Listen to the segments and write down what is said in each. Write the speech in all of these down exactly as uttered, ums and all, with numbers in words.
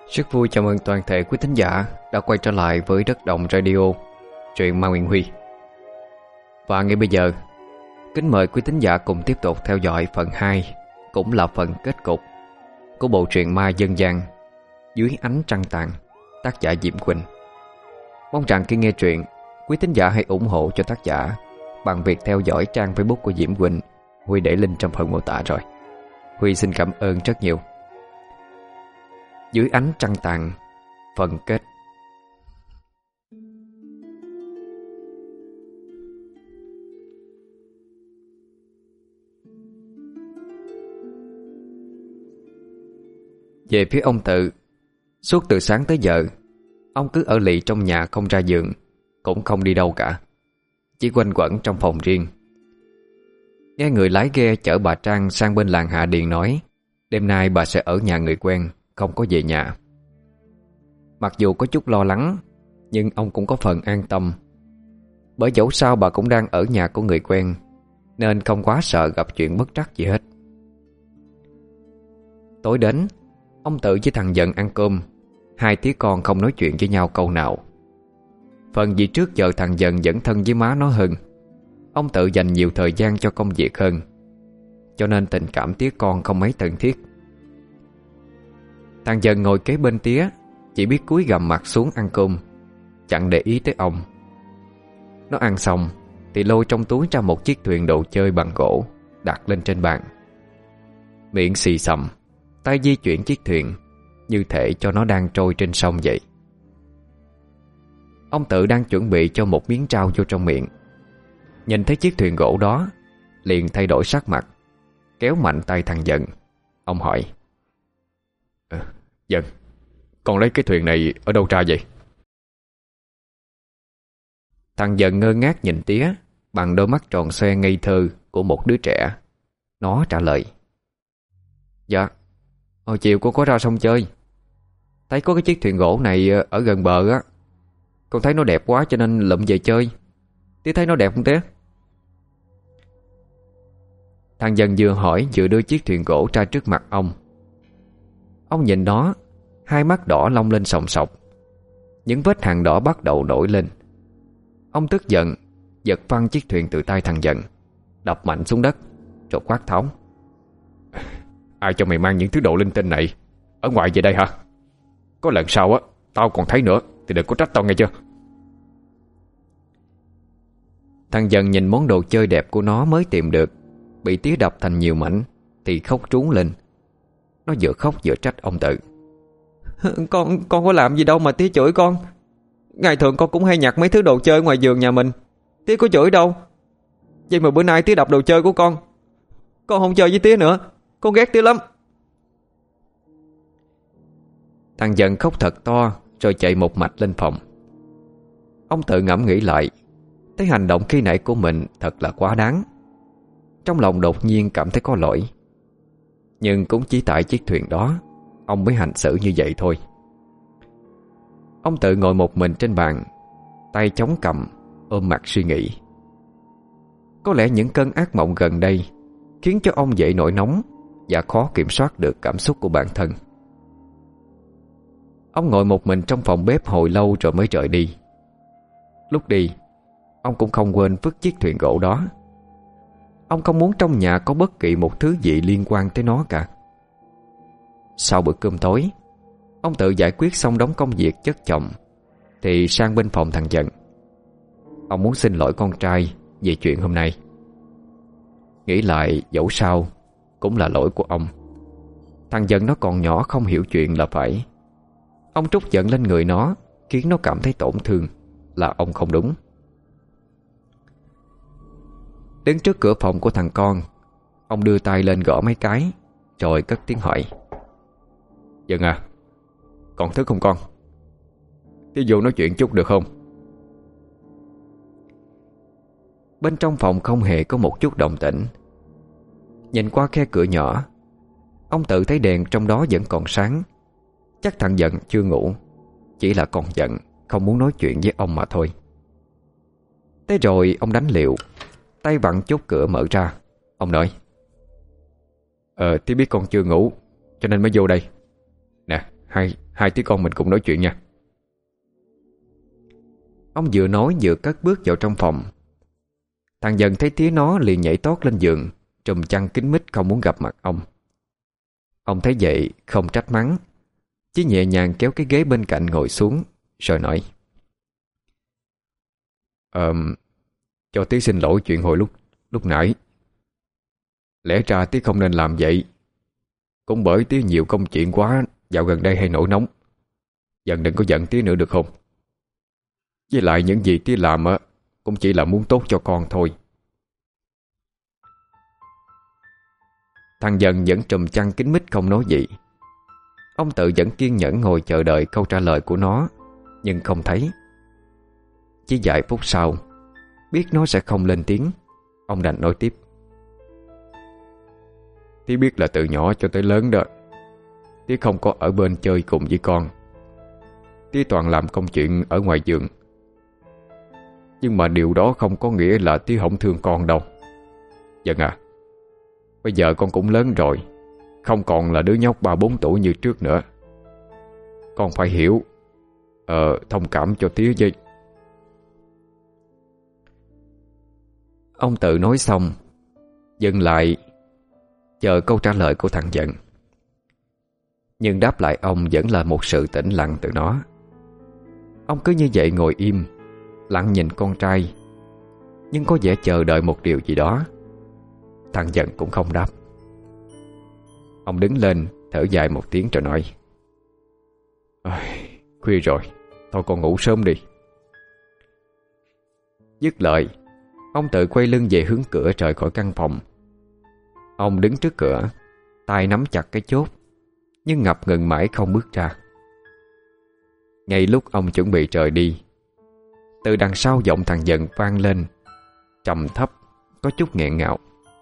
Rất vui chào mừng toàn thể quý thính giả đã quay trở lại với Đất Đồng Radio, truyện Ma Nguyễn Huy. Và ngay bây giờ, kính mời quý thính giả cùng tiếp tục theo dõi phần hai, cũng là phần kết cục của bộ truyện ma dân gian Dưới Ánh Trăng Tàn, tác giả Diễm Quỳnh. Mong rằng khi nghe truyện, quý thính giả hãy ủng hộ cho tác giả bằng việc theo dõi trang Facebook của Diễm Quỳnh. Huy để link trong phần mô tả rồi. Huy xin cảm ơn rất nhiều. Dưới Ánh Trăng Tàn, phần kết. Về phía ông Tự, suốt từ sáng tới giờ, ông cứ ở lì trong nhà không ra giường, cũng không đi đâu cả, chỉ quanh quẩn trong phòng riêng. Nghe người lái ghe chở bà Trang sang bên làng Hạ Điền nói đêm nay bà sẽ ở nhà người quen, không có về nhà. Mặc dù có chút lo lắng, nhưng ông cũng có phần an tâm, bởi dẫu sao bà cũng đang ở nhà của người quen, nên không quá sợ gặp chuyện bất trắc gì hết. Tối đến, ông Tự với thằng Dần ăn cơm. Hai tía con không nói chuyện với nhau câu nào. Phần vì trước giờ thằng Dần vẫn thân với má nó hơn, ông Tự dành nhiều thời gian cho công việc hơn, cho nên tình cảm tía con không mấy thân thiết. Thằng Dần ngồi kế bên tía, chỉ biết cúi gằm mặt xuống ăn cơm, chẳng để ý tới ông. Nó ăn xong thì lôi trong túi ra một chiếc thuyền đồ chơi bằng gỗ, đặt lên trên bàn. Miệng xì xầm, tay di chuyển chiếc thuyền như thể cho nó đang trôi trên sông vậy. Ông Tự đang chuẩn bị cho một miếng trao vô trong miệng, nhìn thấy chiếc thuyền gỗ đó, liền thay đổi sắc mặt, kéo mạnh tay thằng Dần. Ông hỏi: à, Dần, con lấy cái thuyền này ở đâu ra vậy? Thằng Dần ngơ ngác nhìn tía bằng đôi mắt tròn xoe ngây thơ của một đứa trẻ. Nó trả lời: Dạ, hồi chiều con có ra sông chơi, thấy có cái chiếc thuyền gỗ này ở gần bờ á. Con thấy nó đẹp quá cho nên lụm về chơi. Tía thấy nó đẹp không tía? Thằng Dần vừa hỏi vừa đưa chiếc thuyền gỗ ra trước mặt ông. Ông nhìn nó, hai mắt đỏ long lên sòng sọc, những vết hằn đỏ bắt đầu nổi lên. Ông tức giận, giật phăng chiếc thuyền từ tay thằng Dần, đập mạnh xuống đất, rồi quát tháo: Ai cho mày mang những thứ đồ linh tinh này ở ngoài về đây hả? Có lần sau á, tao còn thấy nữa thì đừng có trách tao nghe chưa? Thằng Dần nhìn món đồ chơi đẹp của nó mới tìm được bị tía đập thành nhiều mảnh thì khóc trún lên. Nó vừa khóc vừa trách ông Tự: Con con có làm gì đâu mà tía chửi con. Ngày thường con cũng hay nhặt mấy thứ đồ chơi ngoài vườn nhà mình, tía có chửi đâu. Vậy mà bữa nay tía đập đồ chơi của con. Con không chơi với tía nữa, con ghét tía lắm. Thằng Dần khóc thật to rồi chạy một mạch lên phòng. Ông Tự ngẫm nghĩ lại, thấy hành động khi nãy của mình thật là quá đáng. Trong lòng đột nhiên cảm thấy có lỗi, nhưng cũng chỉ tại chiếc thuyền đó ông mới hành xử như vậy thôi. Ông Tự ngồi một mình trên bàn, tay chống cằm, ôm mặt suy nghĩ. Có lẽ những cơn ác mộng gần đây khiến cho ông dậy nổi nóng và khó kiểm soát được cảm xúc của bản thân. Ông ngồi một mình trong phòng bếp hồi lâu rồi mới rời đi. Lúc đi, ông cũng không quên vứt chiếc thuyền gỗ đó. Ông không muốn trong nhà có bất kỳ một thứ gì liên quan tới nó cả. Sau bữa cơm tối, ông Tự giải quyết xong đống công việc chất chồng thì sang bên phòng thằng Dần. Ông muốn xin lỗi con trai về chuyện hôm nay. Nghĩ lại dẫu sao cũng là lỗi của ông. Thằng Dần nó còn nhỏ không hiểu chuyện là phải. Ông trút giận lên người nó, khiến nó cảm thấy tổn thương, là ông không đúng. Đứng trước cửa phòng của thằng con, ông đưa tay lên gõ mấy cái, rồi cất tiếng hỏi: Dần à, con thức không con? Tí vô nói chuyện chút được không? Bên trong phòng không hề có một chút động tĩnh. Nhìn qua khe cửa nhỏ, ông Tự thấy đèn trong đó vẫn còn sáng. Chắc thằng Dần chưa ngủ, chỉ là còn giận, không muốn nói chuyện với ông mà thôi. Thế rồi ông đánh liều, tay vặn chốt cửa mở ra. Ông nói: Ờ, tí biết con chưa ngủ cho nên mới vô đây. Nè, Hai, hai đứa con mình cùng nói chuyện nha. Ông vừa nói vừa cất bước vào trong phòng. Thằng Dần thấy tía nó liền nhảy tót lên giường, trùm chăn kín mít không muốn gặp mặt ông. Ông thấy vậy không trách mắng, chỉ nhẹ nhàng kéo cái ghế bên cạnh ngồi xuống, rồi nói: Ờ, cho tí xin lỗi chuyện hồi lúc lúc nãy. Lẽ ra tí không nên làm vậy. Cũng bởi tí nhiều công chuyện quá, dạo gần đây hay nổi nóng. Dần đừng có giận tí nữa được không? Với lại những gì tí làm á cũng chỉ là muốn tốt cho con thôi. Thằng Dần vẫn trùm chăn kín mít không nói gì. Ông tự vẫn kiên nhẫn ngồi chờ đợi câu trả lời của nó, nhưng không thấy. Chỉ vài phút sau, biết nó sẽ không lên tiếng, ông đành nói tiếp: Tí biết là từ nhỏ cho tới lớn đó, Tí không có ở bên chơi cùng với con. Tí toàn làm công chuyện ở ngoài vườn. Nhưng mà điều đó không có nghĩa là Tí không thương con đâu. Dần à, bây giờ con cũng lớn rồi, không còn là đứa nhóc ba bốn tuổi như trước nữa. Con phải hiểu, Ờ, thông cảm cho Tí với. Ông tự nói xong, dừng lại chờ câu trả lời của thằng Dần. Nhưng đáp lại ông vẫn là một sự tĩnh lặng từ nó. Ông cứ như vậy ngồi im, lặng nhìn con trai, nhưng có vẻ chờ đợi một điều gì đó. Thằng Dần cũng không đáp. Ông đứng lên thở dài một tiếng rồi nói: Khuya rồi, thôi con ngủ sớm đi. Dứt lời, ông tự quay lưng về hướng cửa rời khỏi căn phòng. Ông đứng trước cửa, tay nắm chặt cái chốt, nhưng ngập ngừng mãi không bước ra. Ngay lúc ông chuẩn bị rời đi, từ đằng sau giọng thằng Dần vang lên, trầm thấp, có chút nghẹn ngào: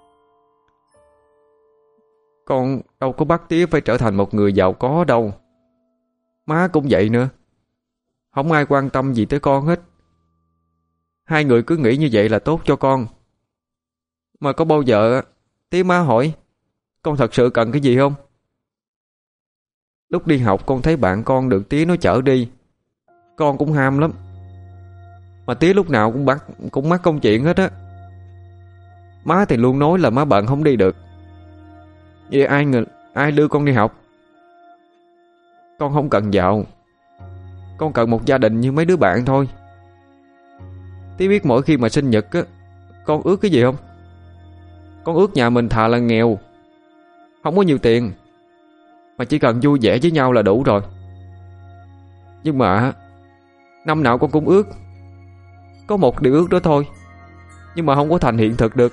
Con đâu có bắt tía phải trở thành một người giàu có đâu. Má cũng vậy nữa. Không ai quan tâm gì tới con hết. Hai người cứ nghĩ như vậy là tốt cho con. Mà có bao giờ tía má hỏi con thật sự cần cái gì không? Lúc đi học con thấy bạn con được tía nó chở đi, con cũng ham lắm. Mà tía lúc nào cũng bắt cũng mắc công chuyện hết á. Má thì luôn nói là má bận không đi được. Vậy ai người ai đưa con đi học? Con không cần giàu, con cần một gia đình như mấy đứa bạn thôi. Tía biết mỗi khi mà sinh nhật á, con ước cái gì không? Con ước nhà mình thà là nghèo, không có nhiều tiền, mà chỉ cần vui vẻ với nhau là đủ rồi. Nhưng mà năm nào con cũng ước có một điều ước đó thôi, nhưng mà không có thành hiện thực được.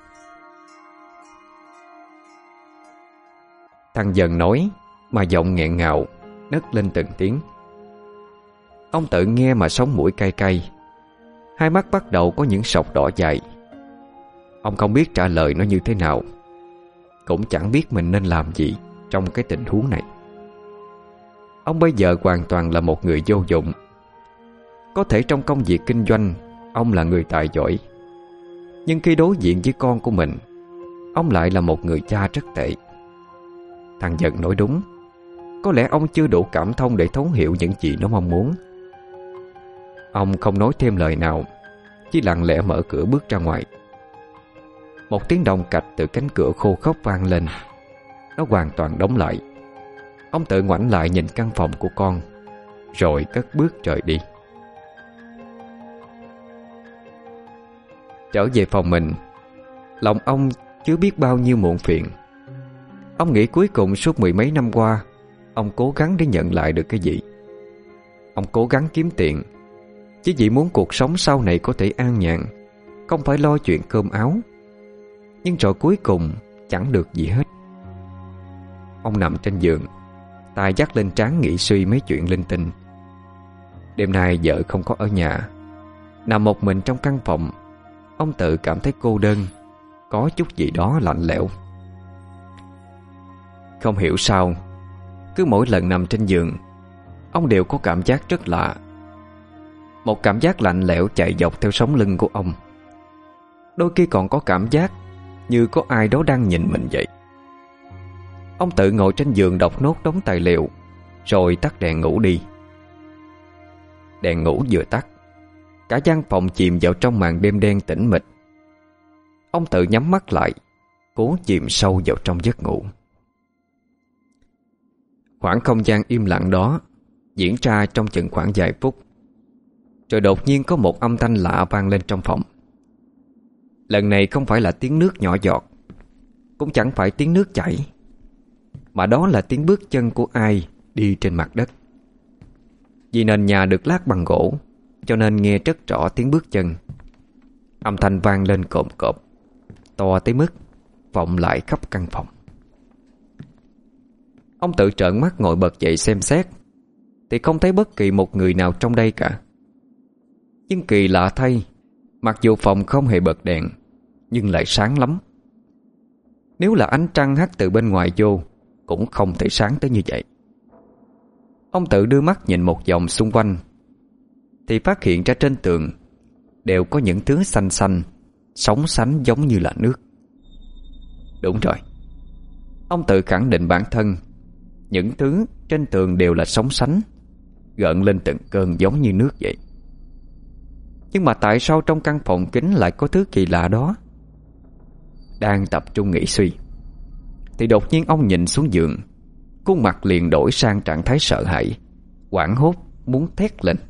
Thằng Dần nói mà giọng nghẹn ngào, nấc lên từng tiếng. Ông tự nghe mà sống mũi cay cay, hai mắt bắt đầu có những sọc đỏ dài. Ông không biết trả lời nó như thế nào, cũng chẳng biết mình nên làm gì trong cái tình huống này. Ông bây giờ hoàn toàn là một người vô dụng. Có thể trong công việc kinh doanh ông là người tài giỏi, nhưng khi đối diện với con của mình, ông lại là một người cha rất tệ. Thằng Dần nói đúng. Có lẽ ông chưa đủ cảm thông để thấu hiểu những gì nó mong muốn. Ông không nói thêm lời nào, chỉ lặng lẽ mở cửa bước ra ngoài. Một tiếng động cạch từ cánh cửa khô khốc vang lên. Nó hoàn toàn đóng lại. Ông tự ngoảnh lại nhìn căn phòng của con, rồi cất bước rời đi. Trở về phòng mình, lòng ông chứa biết bao nhiêu muộn phiền. Ông nghĩ cuối cùng suốt mười mấy năm qua, ông cố gắng để nhận lại được cái gì. Ông cố gắng kiếm tiền, chỉ vì muốn cuộc sống sau này có thể an nhàn, không phải lo chuyện cơm áo. Nhưng rồi cuối cùng chẳng được gì hết. Ông nằm trên giường, tay dắt lên trán nghĩ suy mấy chuyện linh tinh. Đêm nay vợ không có ở nhà. Nằm một mình trong căn phòng, ông tự cảm thấy cô đơn, có chút gì đó lạnh lẽo. Không hiểu sao, cứ mỗi lần nằm trên giường, ông đều có cảm giác rất lạ. Một cảm giác lạnh lẽo chạy dọc theo sống lưng của ông. Đôi khi còn có cảm giác như có ai đó đang nhìn mình vậy. Ông tự ngồi trên giường đọc nốt đống tài liệu, rồi tắt đèn ngủ đi. Đèn ngủ vừa tắt, cả gian phòng chìm vào trong màn đêm đen tĩnh mịch. Ông tự nhắm mắt lại, cố chìm sâu vào trong giấc ngủ. Khoảng không gian im lặng đó diễn ra trong chừng khoảng vài phút, rồi đột nhiên có một âm thanh lạ vang lên trong phòng. Lần này không phải là tiếng nước nhỏ giọt, cũng chẳng phải tiếng nước chảy, mà đó là tiếng bước chân của ai đi trên mặt đất. Vì nền nhà được lát bằng gỗ, cho nên nghe rất rõ tiếng bước chân. Âm thanh vang lên cộm cộp, to tới mức vọng lại khắp căn phòng. Ông tự trợn mắt ngồi bật dậy xem xét, thì không thấy bất kỳ một người nào trong đây cả. Nhưng kỳ lạ thay, mặc dù phòng không hề bật đèn, nhưng lại sáng lắm. Nếu là ánh trăng hắt từ bên ngoài vô, cũng không thể sáng tới như vậy. Ông tự đưa mắt nhìn một vòng xung quanh, thì phát hiện ra trên tường đều có những thứ xanh xanh, sóng sánh giống như là nước. Đúng rồi, ông tự khẳng định bản thân những thứ trên tường đều là sóng sánh, gợn lên từng cơn giống như nước vậy. Nhưng mà tại sao trong căn phòng kính lại có thứ kỳ lạ đó? Đang tập trung nghĩ suy, thì đột nhiên ông nhìn xuống giường, khuôn mặt liền đổi sang trạng thái sợ hãi, hoảng hốt muốn thét lên.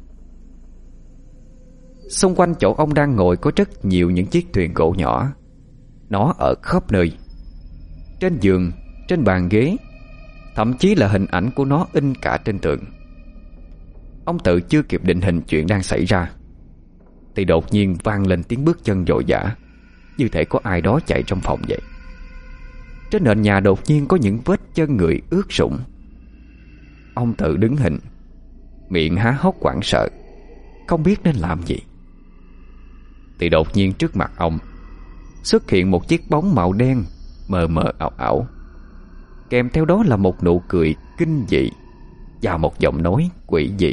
Xung quanh chỗ ông đang ngồi có rất nhiều những chiếc thuyền gỗ nhỏ. Nó ở khắp nơi, trên giường, trên bàn ghế, thậm chí là hình ảnh của nó in cả trên tường. Ông tự chưa kịp định hình chuyện đang xảy ra, thì đột nhiên vang lên tiếng bước chân vội vã, như thể có ai đó chạy trong phòng vậy. Trên nền nhà đột nhiên có những vết chân người ướt sũng. Ông tự đứng hình, miệng há hốc hoảng sợ, không biết nên làm gì. Thì đột nhiên trước mặt ông xuất hiện một chiếc bóng màu đen mờ mờ ảo ảo, kèm theo đó là một nụ cười kinh dị và một giọng nói quỷ dị.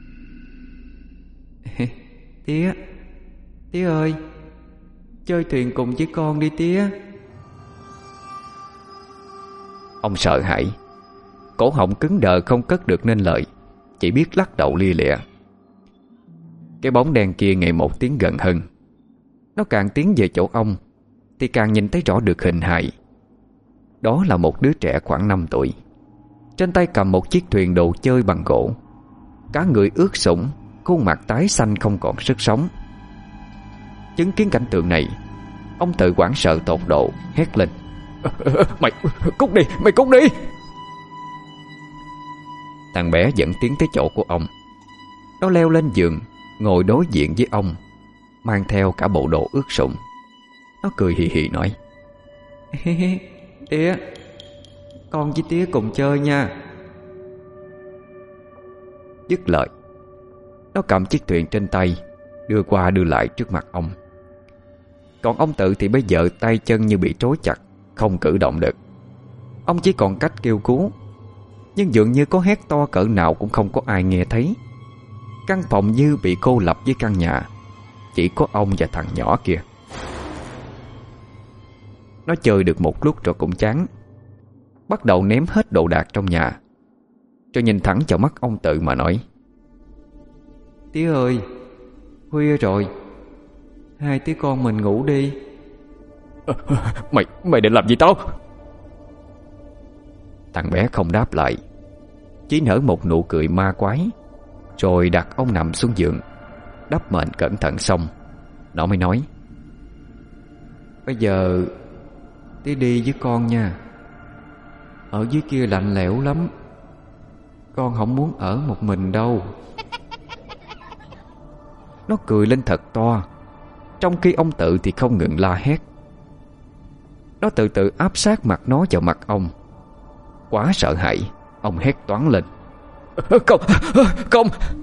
Tía, tía ơi, chơi thuyền cùng với con đi tía. Ông sợ hãi, cổ họng cứng đờ không cất được nên lời, chỉ biết lắc đầu lia lịa. Cái bóng đen kia ngày một tiến gần hơn. Nó càng tiến về chỗ ông thì càng nhìn thấy rõ được hình hài. Đó là một đứa trẻ khoảng năm tuổi, trên tay cầm một chiếc thuyền đồ chơi bằng gỗ, cả người ướt sũng, khuôn mặt tái xanh không còn sức sống. Chứng kiến cảnh tượng này, ông tự hoảng sợ tột độ, hét lên: Mày cút đi, mày cút đi! Thằng bé dẫn tiến tới chỗ của ông. Nó leo lên giường, ngồi đối diện với ông, mang theo cả bộ đồ ướt sũng. Nó cười hì hì nói: Tía, con với tía cùng chơi nha. Dứt lời, nó cầm chiếc thuyền trên tay, đưa qua đưa lại trước mặt ông. Còn ông tự thì bây giờ tay chân như bị trói chặt, không cử động được. Ông chỉ còn cách kêu cứu, nhưng dường như có hét to cỡ nào cũng không có ai nghe thấy. Căn phòng như bị cô lập với căn nhà, chỉ có ông và thằng nhỏ kia. Nó chơi được một lúc rồi cũng chán, bắt đầu ném hết đồ đạc trong nhà, rồi nhìn thẳng vào mắt ông tự mà nói: Tía ơi, khuya rồi, hai tía con mình ngủ đi. Mày, mày định làm gì tao? Thằng bé không đáp lại, chỉ nở một nụ cười ma quái, rồi đặt ông nằm xuống giường, đắp mền cẩn thận xong, nó mới nói: Bây giờ tía đi với con nha. Ở dưới kia lạnh lẽo lắm, con không muốn ở một mình đâu. Nó cười lên thật to, trong khi ông tự thì không ngừng la hét. Nó từ từ áp sát mặt nó vào mặt ông. Quá sợ hãi, ông hét toáng lên: Không, không!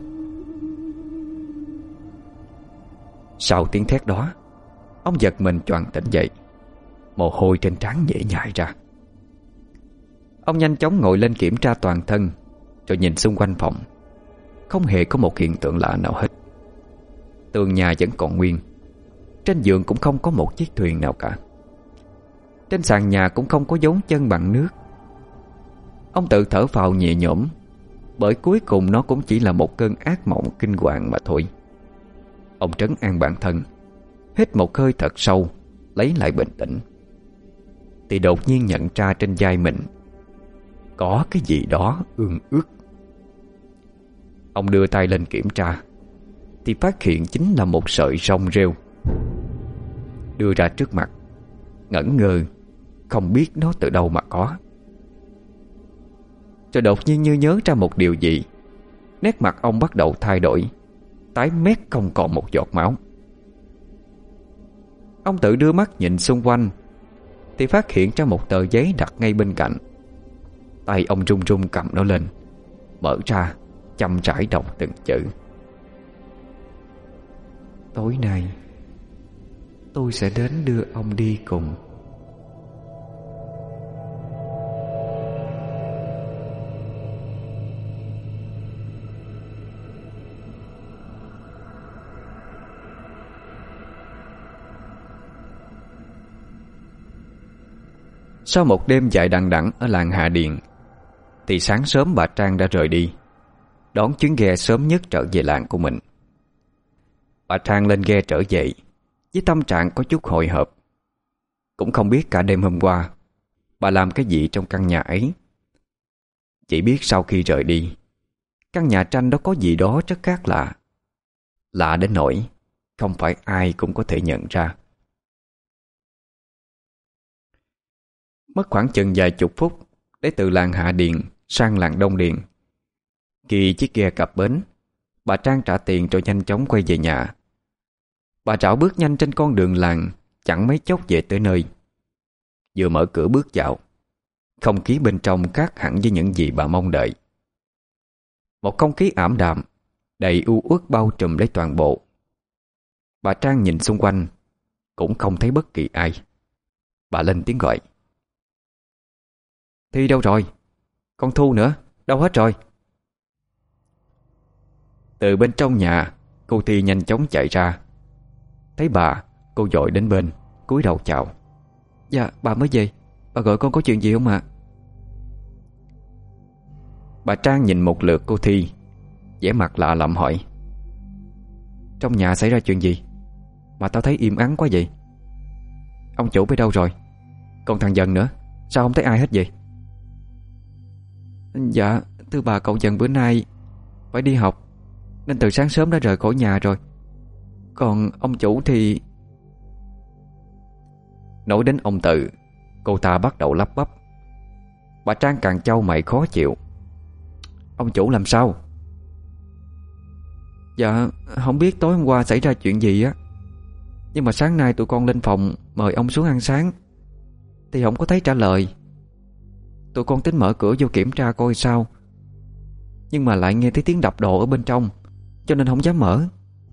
Sau tiếng thét đó, ông giật mình choàng tỉnh dậy, mồ hôi trên trán nhễ nhại ra. Ông nhanh chóng ngồi lên kiểm tra toàn thân, rồi nhìn xung quanh phòng. Không hề có một hiện tượng lạ nào hết. Tường nhà vẫn còn nguyên, trên giường cũng không có một chiếc thuyền nào cả. Trên sàn nhà cũng không có dấu chân bằng nước. Ông tự thở phào nhẹ nhõm, bởi cuối cùng nó cũng chỉ là một cơn ác mộng kinh hoàng mà thôi. Ông trấn an bản thân, hít một hơi thật sâu, lấy lại bình tĩnh, thì đột nhiên nhận ra trên vai mình có cái gì đó ương ướt. Ông đưa tay lên kiểm tra thì phát hiện chính là một sợi rong rêu. Đưa ra trước mặt, ngẩn ngơ, không biết nó từ đâu mà có. Rồi đột nhiên như nhớ ra một điều gì, nét mặt ông bắt đầu thay đổi, tái mét không còn một giọt máu. Ông tự đưa mắt nhìn xung quanh thì phát hiện ra một tờ giấy đặt ngay bên cạnh. Tay ông run run cầm nó lên, mở ra, chậm rãi đọc từng chữ. Tối nay tôi sẽ đến đưa ông đi cùng. Sau một đêm dài đằng đẵng ở làng Hạ Điền, thì sáng sớm bà Trang đã rời đi, đón chuyến ghe sớm nhất trở về làng của mình. Bà Trang lên ghe trở về với tâm trạng có chút hồi hộp. Cũng không biết cả đêm hôm qua bà làm cái gì trong căn nhà ấy. Chỉ biết sau khi rời đi, căn nhà tranh đó có gì đó rất khác lạ. Lạ đến nỗi không phải ai cũng có thể nhận ra. Mất khoảng chừng vài chục phút để từ làng Hạ Điền sang làng Đông Điền. Khi chiếc ghe cập bến, bà Trang trả tiền rồi nhanh chóng quay về nhà. Bà rảo bước nhanh trên con đường làng, chẳng mấy chốc về tới nơi. Vừa mở cửa bước vào, không khí bên trong khác hẳn với những gì bà mong đợi. Một không khí ảm đạm, đầy u uất bao trùm lấy toàn bộ. Bà Trang nhìn xung quanh, cũng không thấy bất kỳ ai. Bà lên tiếng gọi. Thi đâu rồi? Con Thu nữa, đâu hết rồi? Từ bên trong nhà, cô Thi nhanh chóng chạy ra. Thấy bà, cô vội đến bên, cúi đầu chào. Dạ, bà mới về. Bà gọi con có chuyện gì không ạ? Bà Trang nhìn một lượt cô Thi, vẻ mặt lạ lẫm hỏi. Trong nhà xảy ra chuyện gì mà tao thấy im ắng quá vậy? Ông chủไปđâu rồi? Còn thằng Dần nữa, sao không thấy ai hết vậy? Dạ, thưa bà, cậu Dần bữa nay phải đi học nên từ sáng sớm đã rời khỏi nhà rồi. Còn ông chủ thì... Nói đến ông Tự, cô ta bắt đầu lắp bắp. Bà Trang càng chau mày khó chịu. Ông chủ làm sao? Dạ, không biết tối hôm qua xảy ra chuyện gì á, nhưng mà sáng nay tụi con lên phòng mời ông xuống ăn sáng thì không có thấy trả lời. Tụi con tính mở cửa vô kiểm tra coi sao, nhưng mà lại nghe thấy tiếng đập đồ ở bên trong, cho nên không dám mở.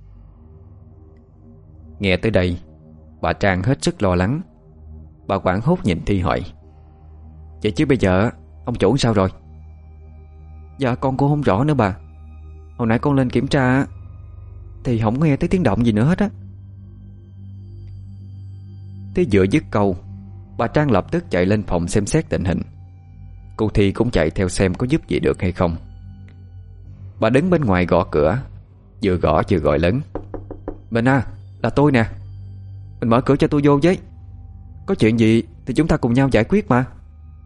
Nghe tới đây, bà Trang hết sức lo lắng. Bà hoảng hốt nhìn Thi hỏi. Vậy chứ bây giờ ông chủ sao rồi? Dạ con cũng không rõ nữa bà. Hồi nãy con lên kiểm tra thì không nghe thấy tiếng động gì nữa hết á. Thế vừa dứt câu, bà Trang lập tức chạy lên phòng xem xét tình hình. Cô Thi cũng chạy theo xem có giúp gì được hay không. Bà đứng bên ngoài gõ cửa, vừa gõ vừa gọi lớn. Mình à, là tôi nè. Mình mở cửa cho tôi vô với. Có chuyện gì thì chúng ta cùng nhau giải quyết mà.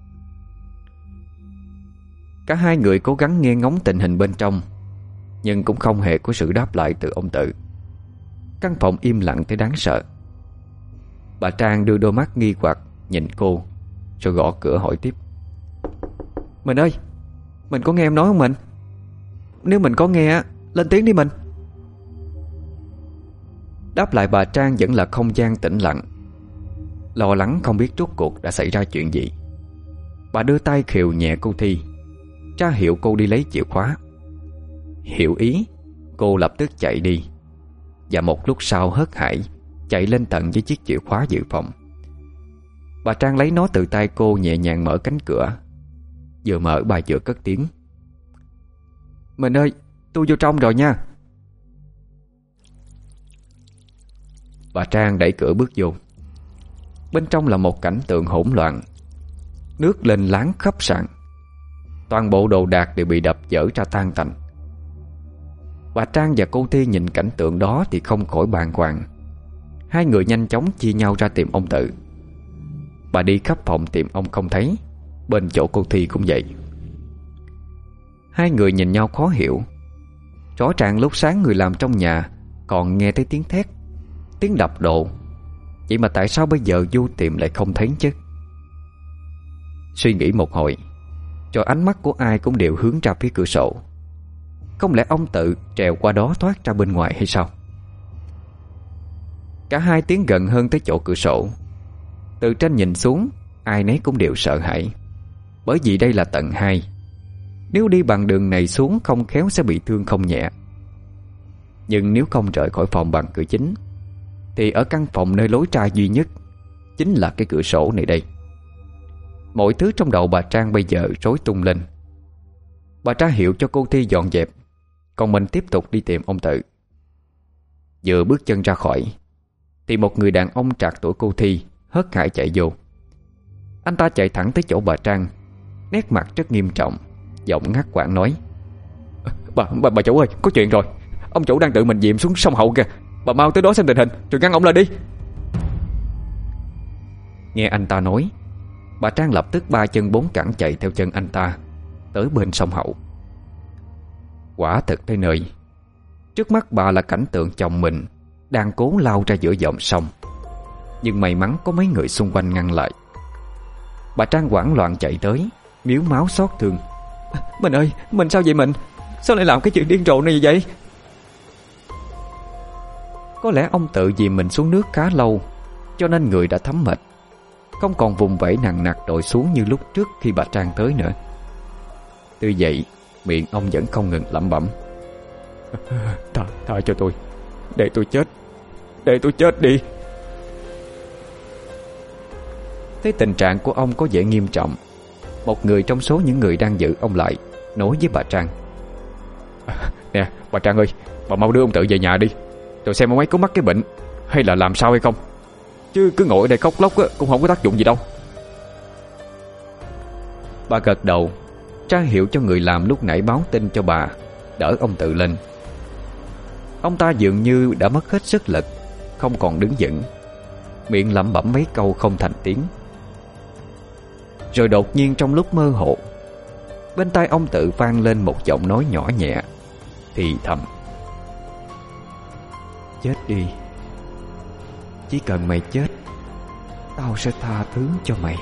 Cả hai người cố gắng nghe ngóng tình hình bên trong, nhưng cũng không hề có sự đáp lại từ ông Tự. Căn phòng im lặng tới đáng sợ. Bà Trang đưa đôi mắt nghi hoặc nhìn cô, rồi gõ cửa hỏi tiếp. Mình ơi, mình có nghe em nói không mình? Nếu mình có nghe, lên tiếng đi mình. Đáp lại bà Trang vẫn là không gian tĩnh lặng. Lo lắng không biết rốt cuộc đã xảy ra chuyện gì. Bà đưa tay khều nhẹ cô Thi, ra hiệu cô đi lấy chìa khóa. Hiểu ý, cô lập tức chạy đi, và một lúc sau hớt hải chạy lên tận với chiếc chìa khóa dự phòng. Bà Trang lấy nó từ tay cô, nhẹ nhàng mở cánh cửa. Vừa mở bà vừa cất tiếng. Mình ơi, tôi vô trong rồi nha. Bà Trang đẩy cửa bước vô. Bên trong là một cảnh tượng hỗn loạn. Nước lên láng khắp sàn. Toàn bộ đồ đạc đều bị đập dở ra tan tành. Bà Trang và cô Thi nhìn cảnh tượng đó thì không khỏi bàng hoàng. Hai người nhanh chóng chia nhau ra tìm ông Tự. Bà đi khắp phòng tìm ông không thấy. Bên chỗ cô Thi cũng vậy. Hai người nhìn nhau khó hiểu. Rõ ràng lúc sáng người làm trong nhà còn nghe thấy tiếng thét, tiếng đập đồ, vậy mà tại sao bây giờ vô tìm lại không thấy chứ? Suy nghĩ một hồi, rồi ánh mắt của ai cũng đều hướng ra phía cửa sổ. Không lẽ ông Tự trèo qua đó thoát ra bên ngoài hay sao? Cả hai tiến gần hơn tới chỗ cửa sổ. Từ trên nhìn xuống, ai nấy cũng đều sợ hãi. Bởi vì đây là tầng hai. Nếu đi bằng đường này xuống không khéo sẽ bị thương không nhẹ. Nhưng nếu không rời khỏi phòng bằng cửa chính, thì ở căn phòng nơi lối ra duy nhất chính là cái cửa sổ này đây. Mọi thứ trong đầu bà Trang bây giờ rối tung lên. Bà ra hiệu cho cô Thi dọn dẹp, còn mình tiếp tục đi tìm ông Tự. Vừa bước chân ra khỏi thì một người đàn ông trạc tuổi cô Thi hớt hải chạy vô. Anh ta chạy thẳng tới chỗ bà Trang, nét mặt rất nghiêm trọng, giọng ngắt quãng nói: Bà, bà, bà chủ ơi, có chuyện rồi. Ông chủ đang tự mình dìm xuống sông Hậu kìa. Bà mau tới đó xem tình hình rồi ngăn ông lại đi. Nghe anh ta nói, bà Trang lập tức ba chân bốn cẳng chạy theo chân anh ta tới bên sông Hậu. Quả thực tới nơi, trước mắt bà là cảnh tượng chồng mình đang cố lao ra giữa dòng sông. Nhưng may mắn có mấy người xung quanh ngăn lại. Bà Trang hoảng loạn chạy tới, miếu máu xót thương: Mình ơi, mình sao vậy mình? Sao lại làm cái chuyện điên rồ này vậy? Có lẽ ông Tự vì mình xuống nước khá lâu, cho nên người đã thấm mệt, không còn vùng vẫy nặng nặc đội xuống như lúc trước khi bà Trang tới nữa. Tuy vậy, miệng ông vẫn không ngừng lẩm bẩm: Tha, tha cho tôi, để tôi chết, để tôi chết đi. Thấy tình trạng của ông có vẻ nghiêm trọng, một người trong số những người đang giữ ông lại nói với bà Trang: à, Nè bà Trang ơi, bà mau đưa ông Tự về nhà đi, rồi xem ông ấy có mắc cái bệnh hay là làm sao hay không. Chứ cứ ngồi ở đây khóc lóc á, cũng không có tác dụng gì đâu. Bà gật đầu, tra hiệu cho người làm lúc nãy báo tin cho bà, đỡ ông Tự lên. Ông ta dường như đã mất hết sức lực, không còn đứng vững, miệng lẩm bẩm mấy câu không thành tiếng. Rồi đột nhiên trong lúc mơ hồ, bên tai ông Tự vang lên một giọng nói nhỏ nhẹ, thì thầm: Chết đi, chỉ cần mày chết, tao sẽ tha thứ cho mày.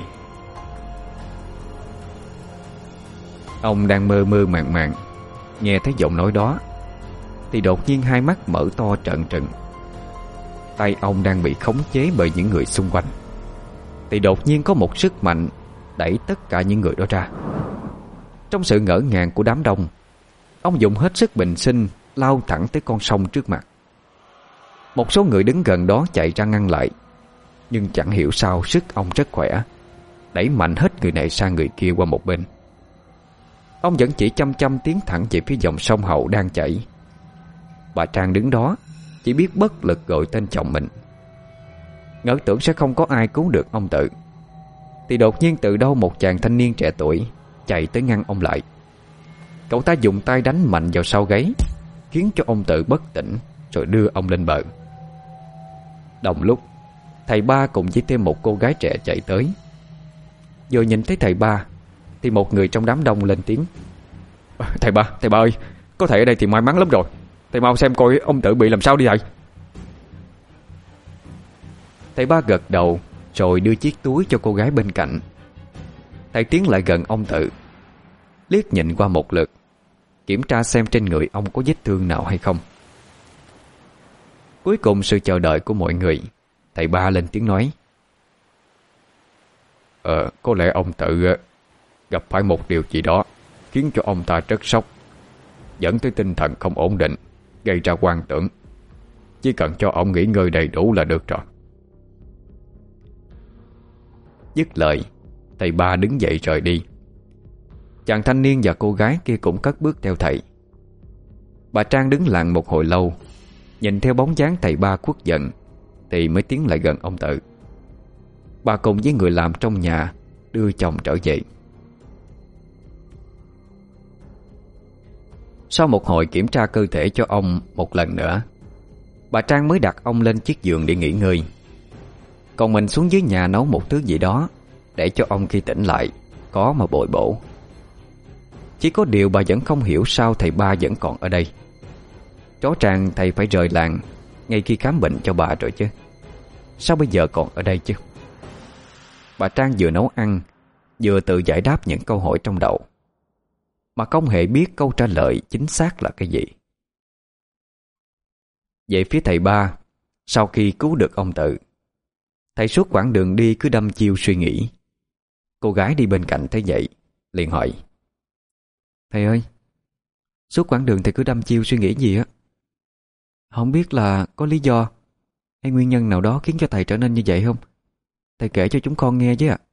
Ông đang mơ mơ màng màng, nghe thấy giọng nói đó thì đột nhiên hai mắt mở to trợn trừng. Tay ông đang bị khống chế bởi những người xung quanh, thì đột nhiên có một sức mạnh đẩy tất cả những người đó ra. Trong sự ngỡ ngàng của đám đông, ông dùng hết sức bình sinh lao thẳng tới con sông trước mặt. Một số người đứng gần đó chạy ra ngăn lại, nhưng chẳng hiểu sao sức ông rất khỏe, đẩy mạnh hết người này sang người kia qua một bên. Ông vẫn chỉ chăm chăm tiến thẳng về phía dòng sông Hậu đang chảy. Bà Trang đứng đó chỉ biết bất lực gọi tên chồng mình. Ngỡ tưởng sẽ không có ai cứu được ông Tự, thì đột nhiên từ đâu một chàng thanh niên trẻ tuổi chạy tới ngăn ông lại. Cậu ta dùng tay đánh mạnh vào sau gáy, khiến cho ông Tự bất tỉnh, rồi đưa ông lên bờ. Đồng lúc, thầy Ba cùng với thêm một cô gái trẻ chạy tới. Vừa nhìn thấy thầy Ba thì một người trong đám đông lên tiếng: Thầy Ba, thầy Ba ơi, có thầy ở đây thì may mắn lắm rồi. Thầy mau xem coi ông Tự bị làm sao đi thầy. Thầy Ba gật đầu, rồi đưa chiếc túi cho cô gái bên cạnh. Thầy tiến lại gần ông Tự, liếc nhìn qua một lượt, kiểm tra xem trên người ông có vết thương nào hay không. Cuối cùng sự chờ đợi của mọi người, thầy Ba lên tiếng nói: Ờ, có lẽ ông Tự gặp phải một điều gì đó khiến cho ông ta rất sốc, dẫn tới tinh thần không ổn định, gây ra hoang tưởng. Chỉ cần cho ông nghỉ ngơi đầy đủ là được rồi. Dứt lời, thầy Ba đứng dậy rời đi. Chàng thanh niên và cô gái kia cũng cất bước theo thầy. Bà Trang đứng lặng một hồi lâu, nhìn theo bóng dáng thầy Ba khuất giận, thì mới tiến lại gần ông Tự. Bà cùng với người làm trong nhà đưa chồng trở về. Sau một hồi kiểm tra cơ thể cho ông một lần nữa, bà Trang mới đặt ông lên chiếc giường để nghỉ ngơi. Còn mình xuống dưới nhà nấu một thứ gì đó để cho ông khi tỉnh lại có mà bồi bổ. Chỉ có điều bà vẫn không hiểu sao thầy ba vẫn còn ở đây. Chó Trang thầy phải rời làng ngay khi khám bệnh cho bà rồi chứ, sao bây giờ còn ở đây chứ? Bà Trang vừa nấu ăn, vừa tự giải đáp những câu hỏi trong đầu, mà không hề biết câu trả lời chính xác là cái gì. Về phía thầy ba, sau khi cứu được ông Tự, thầy suốt quãng đường đi cứ đăm chiêu suy nghĩ. Cô gái đi bên cạnh thấy vậy liền hỏi: "Thầy ơi, suốt quãng đường thầy cứ đăm chiêu suy nghĩ gì á? Không biết là có lý do hay nguyên nhân nào đó khiến cho thầy trở nên như vậy không? Thầy kể cho chúng con nghe chứ ạ."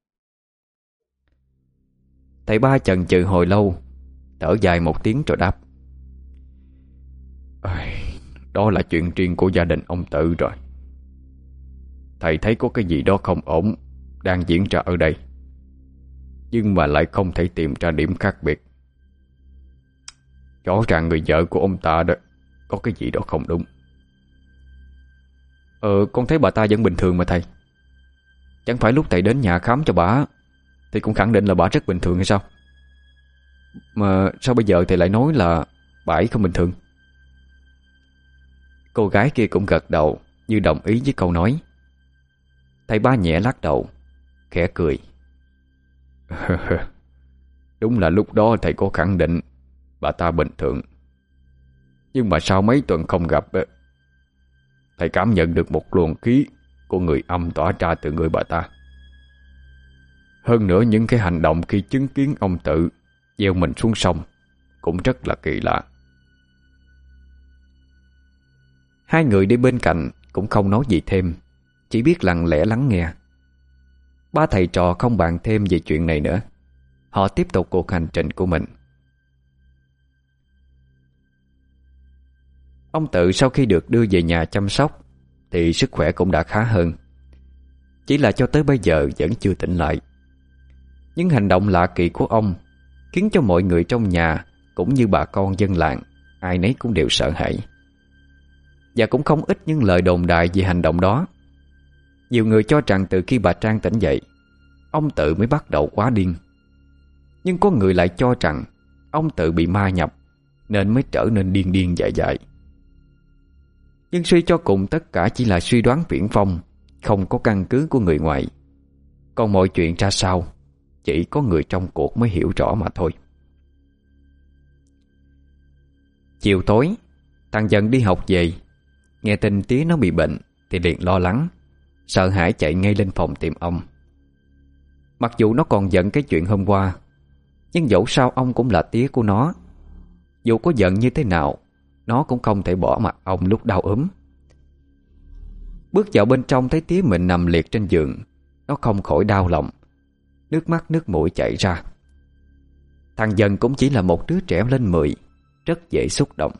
Thầy ba chần chừ hồi lâu, thở dài một tiếng rồi đáp: "Đó là chuyện riêng của gia đình ông Tự rồi. Thầy thấy có cái gì đó không ổn đang diễn ra ở đây, nhưng mà lại không thể tìm ra điểm khác biệt. Rõ ràng người vợ của ông ta đó có cái gì đó không đúng." Ờ, con thấy bà ta vẫn bình thường mà thầy. Chẳng phải lúc thầy đến nhà khám cho bà thì cũng khẳng định là bà rất bình thường hay sao? Mà sao bây giờ thầy lại nói là bà ấy không bình thường? Cô gái kia cũng gật đầu như đồng ý với câu nói. Thầy ba nhẹ lắc đầu, khẽ cười. Đúng là lúc đó thầy có khẳng định bà ta bình thường, nhưng mà sau mấy tuần không gặp, thầy cảm nhận được một luồng khí của người âm tỏa ra từ người bà ta. Hơn nữa những cái hành động khi chứng kiến ông Tự gieo mình xuống sông cũng rất là kỳ lạ. Hai người đi bên cạnh cũng không nói gì thêm, chỉ biết lặng lẽ lắng nghe. Ba thầy trò không bàn thêm về chuyện này nữa. Họ tiếp tục cuộc hành trình của mình. Ông Tự sau khi được đưa về nhà chăm sóc thì sức khỏe cũng đã khá hơn. Chỉ là cho tới bây giờ vẫn chưa tỉnh lại. Những hành động lạ kỳ của ông khiến cho mọi người trong nhà cũng như bà con dân làng ai nấy cũng đều sợ hãi. Và cũng không ít những lời đồn đại về hành động đó. Nhiều người cho rằng từ khi bà Trang tỉnh dậy, ông Tự mới bắt đầu quá điên. Nhưng có người lại cho rằng ông Tự bị ma nhập nên mới trở nên điên điên dại dại. Nhưng suy cho cùng tất cả chỉ là suy đoán viển vông, không có căn cứ của người ngoài. Còn mọi chuyện ra sao chỉ có người trong cuộc mới hiểu rõ mà thôi. Chiều tối, thằng Dần đi học về, nghe tin tía nó bị bệnh thì liền lo lắng, sợ hãi chạy ngay lên phòng tìm ông. Mặc dù nó còn giận cái chuyện hôm qua, nhưng dẫu sao ông cũng là tía của nó. Dù có giận như thế nào, nó cũng không thể bỏ mặc ông lúc đau ốm. Bước vào bên trong thấy tía mình nằm liệt trên giường, nó không khỏi đau lòng, nước mắt nước mũi chảy ra. Thằng Dần cũng chỉ là một đứa trẻ lên mười, rất dễ xúc động.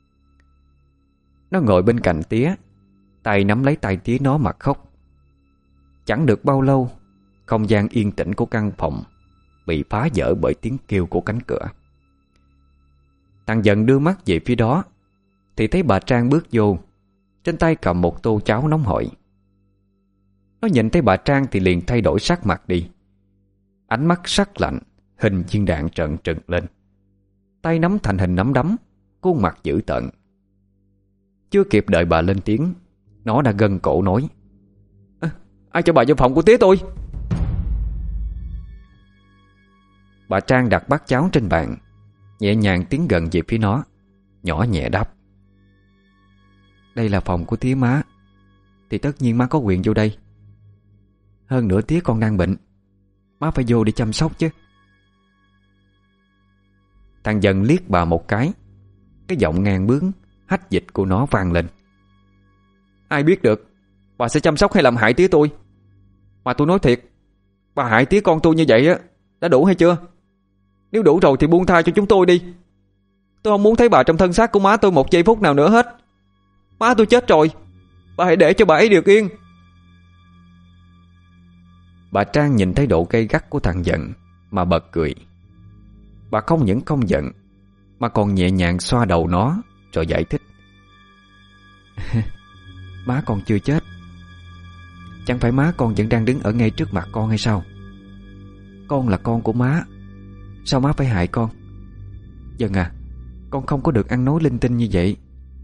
Nó ngồi bên cạnh tía, tay nắm lấy tay tía nó mà khóc. Chẳng được bao lâu, không gian yên tĩnh của căn phòng bị phá vỡ bởi tiếng kêu của cánh cửa. Thằng Dần đưa mắt về phía đó thì thấy bà Trang bước vô, trên tay cầm một tô cháo nóng hổi. Nó nhìn thấy bà Trang thì liền thay đổi sắc mặt đi, ánh mắt sắc lạnh, hình viên đạn trợn trừng lên, tay nắm thành hình nắm đấm, khuôn mặt dữ tợn. Chưa kịp đợi bà lên tiếng, nó đã gân cổ nói: à, ai cho bà vô phòng của tía tôi? Bà Trang đặt bát cháo trên bàn, nhẹ nhàng tiến gần về phía nó, nhỏ nhẹ đáp: đây là phòng của tía má, thì tất nhiên má có quyền vô đây. Hơn nữa tía con đang bệnh, má phải vô để chăm sóc chứ. Thằng Dần liếc bà một cái, cái giọng ngang bướng hách dịch của nó vang lên: ai biết được bà sẽ chăm sóc hay làm hại tía tôi? Mà tôi nói thiệt, bà hại tía con tôi như vậy á đã đủ hay chưa? Nếu đủ rồi thì buông tha cho chúng tôi đi. Tôi không muốn thấy bà trong thân xác của má tôi một giây phút nào nữa hết. Má tôi chết rồi, bà hãy để cho bà ấy được yên. Bà Trang nhìn thấy độ gay gắt của thằng Dần mà bật cười. Bà không những không giận mà còn nhẹ nhàng xoa đầu nó rồi giải thích. Má con chưa chết. Chẳng phải má con vẫn đang đứng ở ngay trước mặt con hay sao? Con là con của má, sao má phải hại con? Dân à, con không có được ăn nói linh tinh như vậy.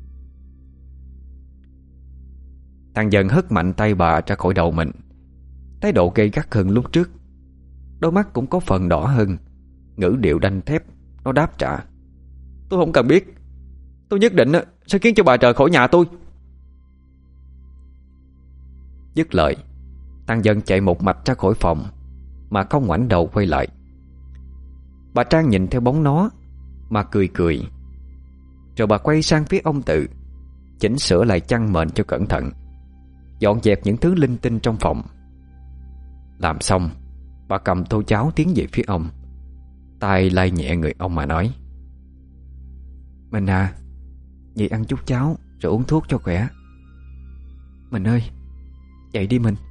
Thằng Dần hất mạnh tay bà ra khỏi đầu mình, thái độ gay gắt hơn lúc trước. Đôi mắt cũng có phần đỏ hơn. Ngữ điệu đanh thép, nó đáp trả. Tôi không cần biết. Tôi nhất định sẽ khiến cho bà rời khỏi nhà tôi. Dứt lời, thằng Dần chạy một mạch ra khỏi phòng mà không ngoảnh đầu quay lại. Bà Trang nhìn theo bóng nó mà cười cười. Rồi bà quay sang phía ông Tự, chỉnh sửa lại chăn mền cho cẩn thận, dọn dẹp những thứ linh tinh trong phòng. Làm xong, bà cầm tô cháo tiến về phía ông, tay lay nhẹ người ông mà nói. Mình à, vậy ăn chút cháo rồi uống thuốc cho khỏe. Mình ơi, dậy đi mình.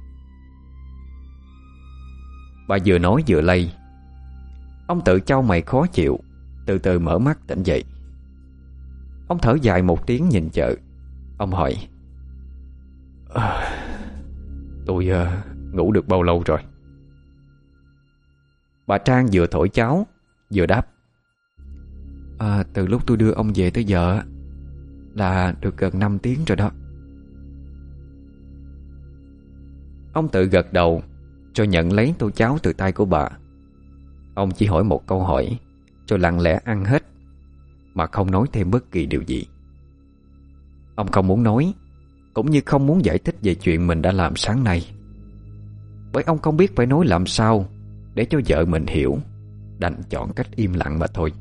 Bà vừa nói vừa lay. Ông Tự chau mày khó chịu, từ từ mở mắt tỉnh dậy. Ông thở dài một tiếng nhìn vợ. Ông hỏi. À, tôi uh, ngủ được bao lâu rồi? Bà Trang vừa thổi cháo vừa đáp. À, từ lúc tôi đưa ông về tới giờ là được gần năm tiếng rồi đó. Ông Tự gật đầu rồi nhận lấy tô cháo từ tay của bà. Ông chỉ hỏi một câu hỏi rồi lặng lẽ ăn hết mà không nói thêm bất kỳ điều gì. Ông không muốn nói, cũng như không muốn giải thích về chuyện mình đã làm sáng nay, bởi ông không biết phải nói làm sao để cho vợ mình hiểu, đành chọn cách im lặng mà thôi.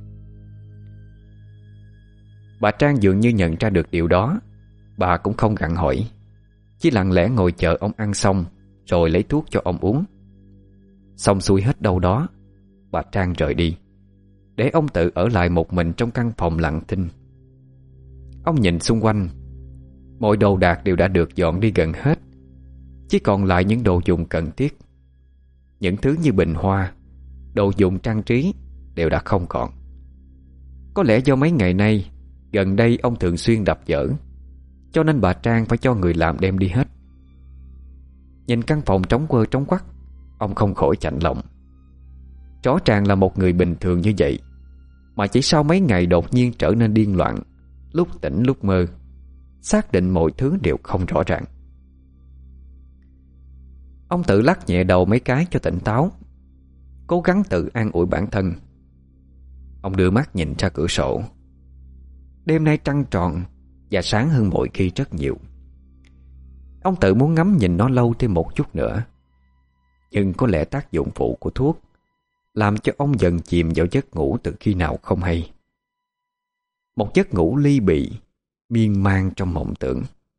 Bà Trang dường như nhận ra được điều đó. Bà cũng không gặng hỏi, chỉ lặng lẽ ngồi chờ ông ăn xong rồi lấy thuốc cho ông uống. Xong xuôi hết đâu đó, bà Trang rời đi, để ông Tự ở lại một mình trong căn phòng lặng thinh. Ông nhìn xung quanh, mọi đồ đạc đều đã được dọn đi gần hết, chỉ còn lại những đồ dùng cần thiết. Những thứ như bình hoa, đồ dùng trang trí đều đã không còn. Có lẽ do mấy ngày nay gần đây ông thường xuyên đập dở, cho nên bà Trang phải cho người làm đem đi hết. Nhìn căn phòng trống quơ trống quắc, ông không khỏi chạnh lòng. Rõ ràng là một người bình thường như vậy, mà chỉ sau mấy ngày đột nhiên trở nên điên loạn, lúc tỉnh lúc mơ, xác định mọi thứ đều không rõ ràng. Ông tự lắc nhẹ đầu mấy cái cho tỉnh táo, cố gắng tự an ủi bản thân. Ông đưa mắt nhìn ra cửa sổ. Đêm nay trăng tròn và sáng hơn mọi khi rất nhiều. Ông tự muốn ngắm nhìn nó lâu thêm một chút nữa, nhưng có lẽ tác dụng phụ của thuốc làm cho ông dần chìm vào giấc ngủ từ khi nào không hay. Một giấc ngủ ly bì, miên man trong mộng tưởng.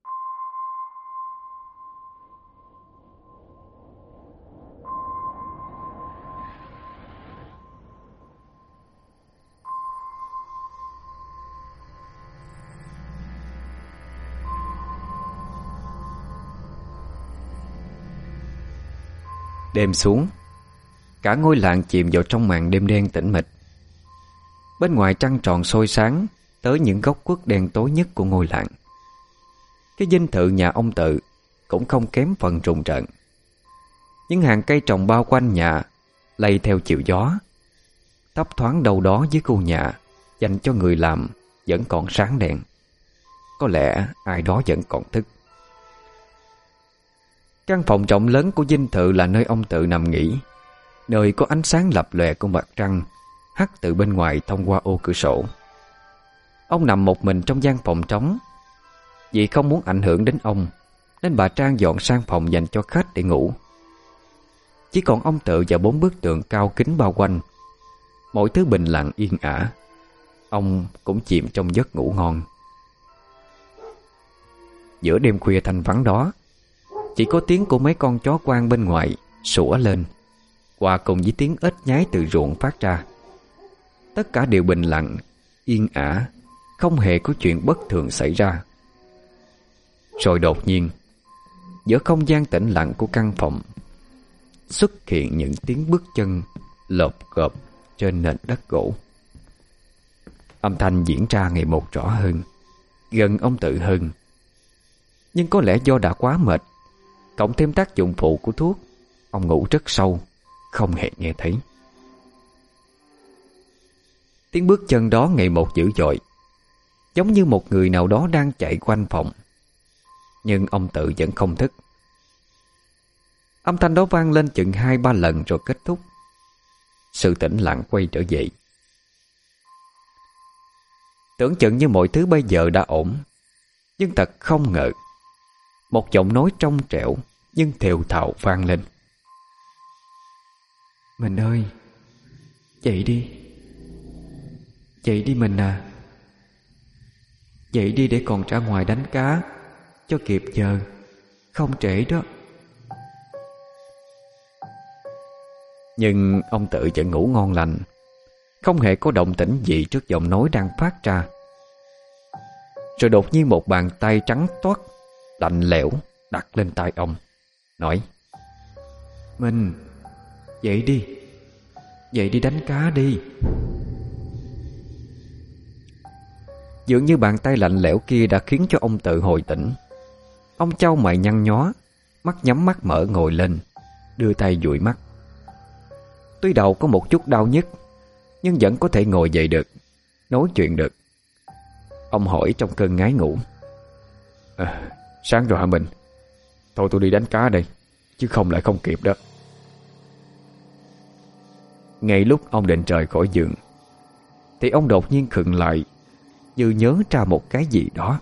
Đêm xuống, cả ngôi làng chìm vào trong màn đêm đen tĩnh mịch. Bên ngoài trăng tròn soi sáng tới những góc khuất đen tối nhất của ngôi làng. Cái dinh thự nhà ông Tự cũng không kém phần rùng rợn. Những hàng cây trồng bao quanh nhà lay theo chiều gió. Thấp thoáng đâu đó dưới khu nhà dành cho người làm vẫn còn sáng đèn. Có lẽ ai đó vẫn còn thức. Căn phòng rộng lớn của dinh thự là nơi ông Tự nằm nghỉ, nơi có ánh sáng lập lòe của mặt trăng hắt từ bên ngoài thông qua ô cửa sổ. Ông nằm một mình trong gian phòng trống. Vì không muốn ảnh hưởng đến ông, nên bà Trang dọn sang phòng dành cho khách để ngủ. Chỉ còn ông Tự và bốn bức tường cao kính bao quanh. Mọi thứ bình lặng yên ả. Ông cũng chìm trong giấc ngủ ngon. Giữa đêm khuya thanh vắng đó, chỉ có tiếng của mấy con chó quan bên ngoài sủa lên, hòa cùng với tiếng ếch nhái từ ruộng phát ra. Tất cả đều bình lặng, yên ả, không hề có chuyện bất thường xảy ra. Rồi đột nhiên, giữa không gian tĩnh lặng của căn phòng xuất hiện những tiếng bước chân lộp cộp trên nền đất gỗ. Âm thanh diễn ra ngày một rõ hơn, gần ông Tự hơn. Nhưng có lẽ do đã quá mệt, cộng thêm tác dụng phụ của thuốc, ông ngủ rất sâu, không hề nghe thấy. Tiếng bước chân đó ngày một dữ dội, giống như một người nào đó đang chạy quanh phòng. Nhưng ông Tự vẫn không thức. Âm thanh đó vang lên chừng hai ba lần rồi kết thúc. Sự tĩnh lặng quay trở về. Tưởng chừng như mọi thứ bây giờ đã ổn, nhưng thật không ngờ, một giọng nói trong trẻo nhưng thều thào vang lên. Mình ơi, dậy đi. Dậy đi mình à. Dậy đi để còn ra ngoài đánh cá, cho kịp giờ, không trễ đó. Nhưng ông Tự vẫn ngủ ngon lành, không hề có động tĩnh gì trước giọng nói đang phát ra. Rồi đột nhiên một bàn tay trắng toát, lạnh lẽo đặt lên tay ông, nói: Mình, dậy đi. Dậy đi đánh cá đi. Dường như bàn tay lạnh lẽo kia đã khiến cho ông Tự hồi tỉnh. Ông chau mày nhăn nhó, mắt nhắm mắt mở ngồi lên, đưa tay dụi mắt. Tuy đầu có một chút đau nhức, nhưng vẫn có thể ngồi dậy được, nói chuyện được. Ông hỏi trong cơn ngái ngủ: à, sáng rồi hả mình? Thôi tôi đi đánh cá đây, chứ không lại không kịp đó. Ngay lúc ông định rời khỏi giường, thì ông đột nhiên khựng lại, như nhớ ra một cái gì đó.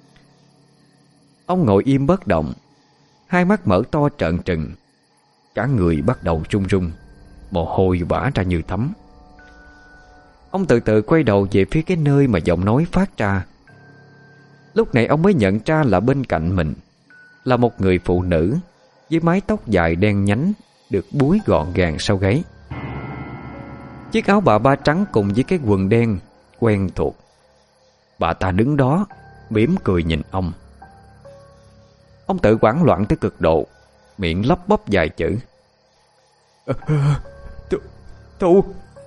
Ông ngồi im bất động, hai mắt mở to trợn trừng, cả người bắt đầu run run, mồ hôi vã ra như thấm. Ông từ từ quay đầu về phía cái nơi mà giọng nói phát ra. Lúc này ông mới nhận ra là bên cạnh mình là một người phụ nữ với mái tóc dài đen nhánh, được búi gọn gàng sau gáy. Chiếc áo bà ba trắng cùng với cái quần đen quen thuộc. Bà ta đứng đó mỉm cười nhìn ông. Ông Tự hoảng loạn tới cực độ, miệng lắp bắp vài chữ: Thu, Thu.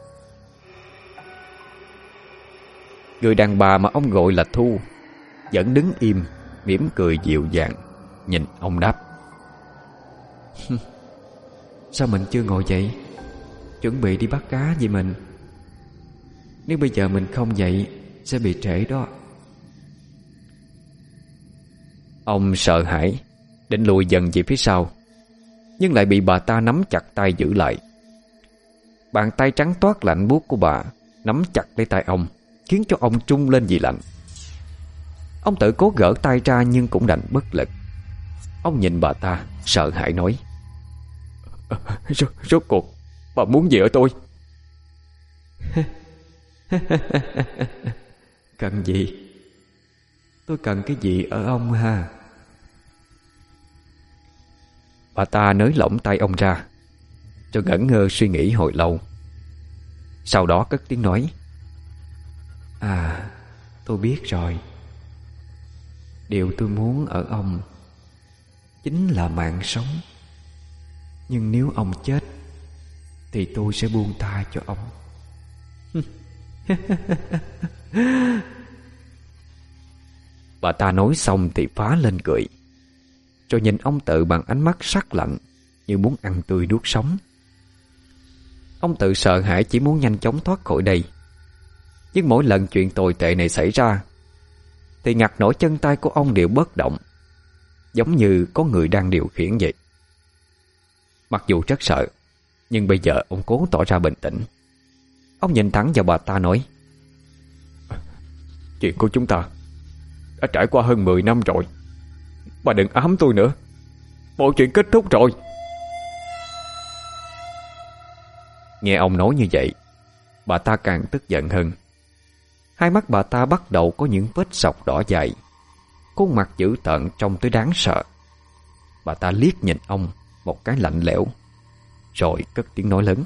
Người đàn bà mà ông gọi là Thu vẫn đứng im, mỉm cười dịu dàng nhìn ông đáp: Sao mình chưa ngồi dậy, chuẩn bị đi bắt cá vậy mình? Nếu bây giờ mình không dậy sẽ bị trễ đó. Ông sợ hãi, định lùi dần về phía sau, nhưng lại bị bà ta nắm chặt tay giữ lại. Bàn tay trắng toát lạnh buốt của bà nắm chặt lấy tay ông, khiến cho ông trung lên vì lạnh. Ông Tự cố gỡ tay ra nhưng cũng đành bất lực. Ông nhìn bà ta sợ hãi nói: Rốt, rốt cuộc bà muốn gì ở tôi? Cần gì? Tôi cần cái gì ở ông ha? Bà ta nới lỏng tay ông ra, cho ngẩn ngơ suy nghĩ hồi lâu. Sau đó cất tiếng nói: À, tôi biết rồi. Điều tôi muốn ở ông chính là mạng sống. Nhưng nếu ông chết thì tôi sẽ buông tha cho ông. Bà ta nói xong thì phá lên cười, rồi nhìn ông Tự bằng ánh mắt sắc lạnh, như muốn ăn tươi nuốt sống. Ông Tự sợ hãi, chỉ muốn nhanh chóng thoát khỏi đây. Nhưng mỗi lần chuyện tồi tệ này xảy ra thì ngặt nổi chân tay của ông đều bất động, giống như có người đang điều khiển vậy. Mặc dù rất sợ, nhưng bây giờ ông cố tỏ ra bình tĩnh. Ông nhìn thẳng vào bà ta nói: Chuyện của chúng ta đã trải qua hơn mười năm rồi. Bà đừng ám tôi nữa. Mọi chuyện kết thúc rồi. Nghe ông nói như vậy, bà ta càng tức giận hơn. Hai mắt bà ta bắt đầu có những vết sọc đỏ dài, khuôn mặt dữ tợn trông tới đáng sợ. Bà ta liếc nhìn ông một cái lạnh lẽo, rồi cất tiếng nói lớn: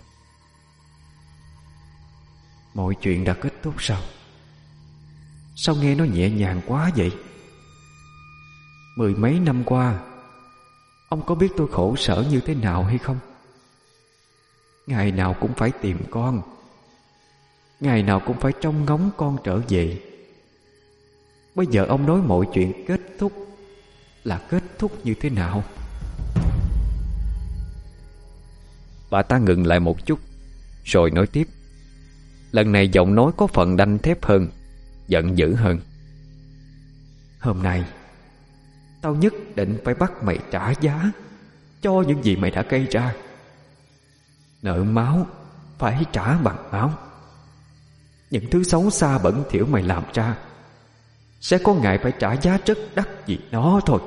Mọi chuyện đã kết thúc sao? Sao nghe nó nhẹ nhàng quá vậy? Mười mấy năm qua, ông có biết tôi khổ sở như thế nào hay không? Ngày nào cũng phải tìm con, ngày nào cũng phải trông ngóng con trở về. Bây giờ ông nói mọi chuyện kết thúc là kết thúc như thế nào? Bà ta ngừng lại một chút rồi nói tiếp. Lần này giọng nói có phần đanh thép hơn, giận dữ hơn. Hôm nay tao nhất định phải bắt mày trả giá cho những gì mày đã gây ra. Nợ máu phải trả bằng máu. Những thứ xấu xa bẩn thỉu mày làm ra sẽ có ngày phải trả giá rất đắt vì nó thôi.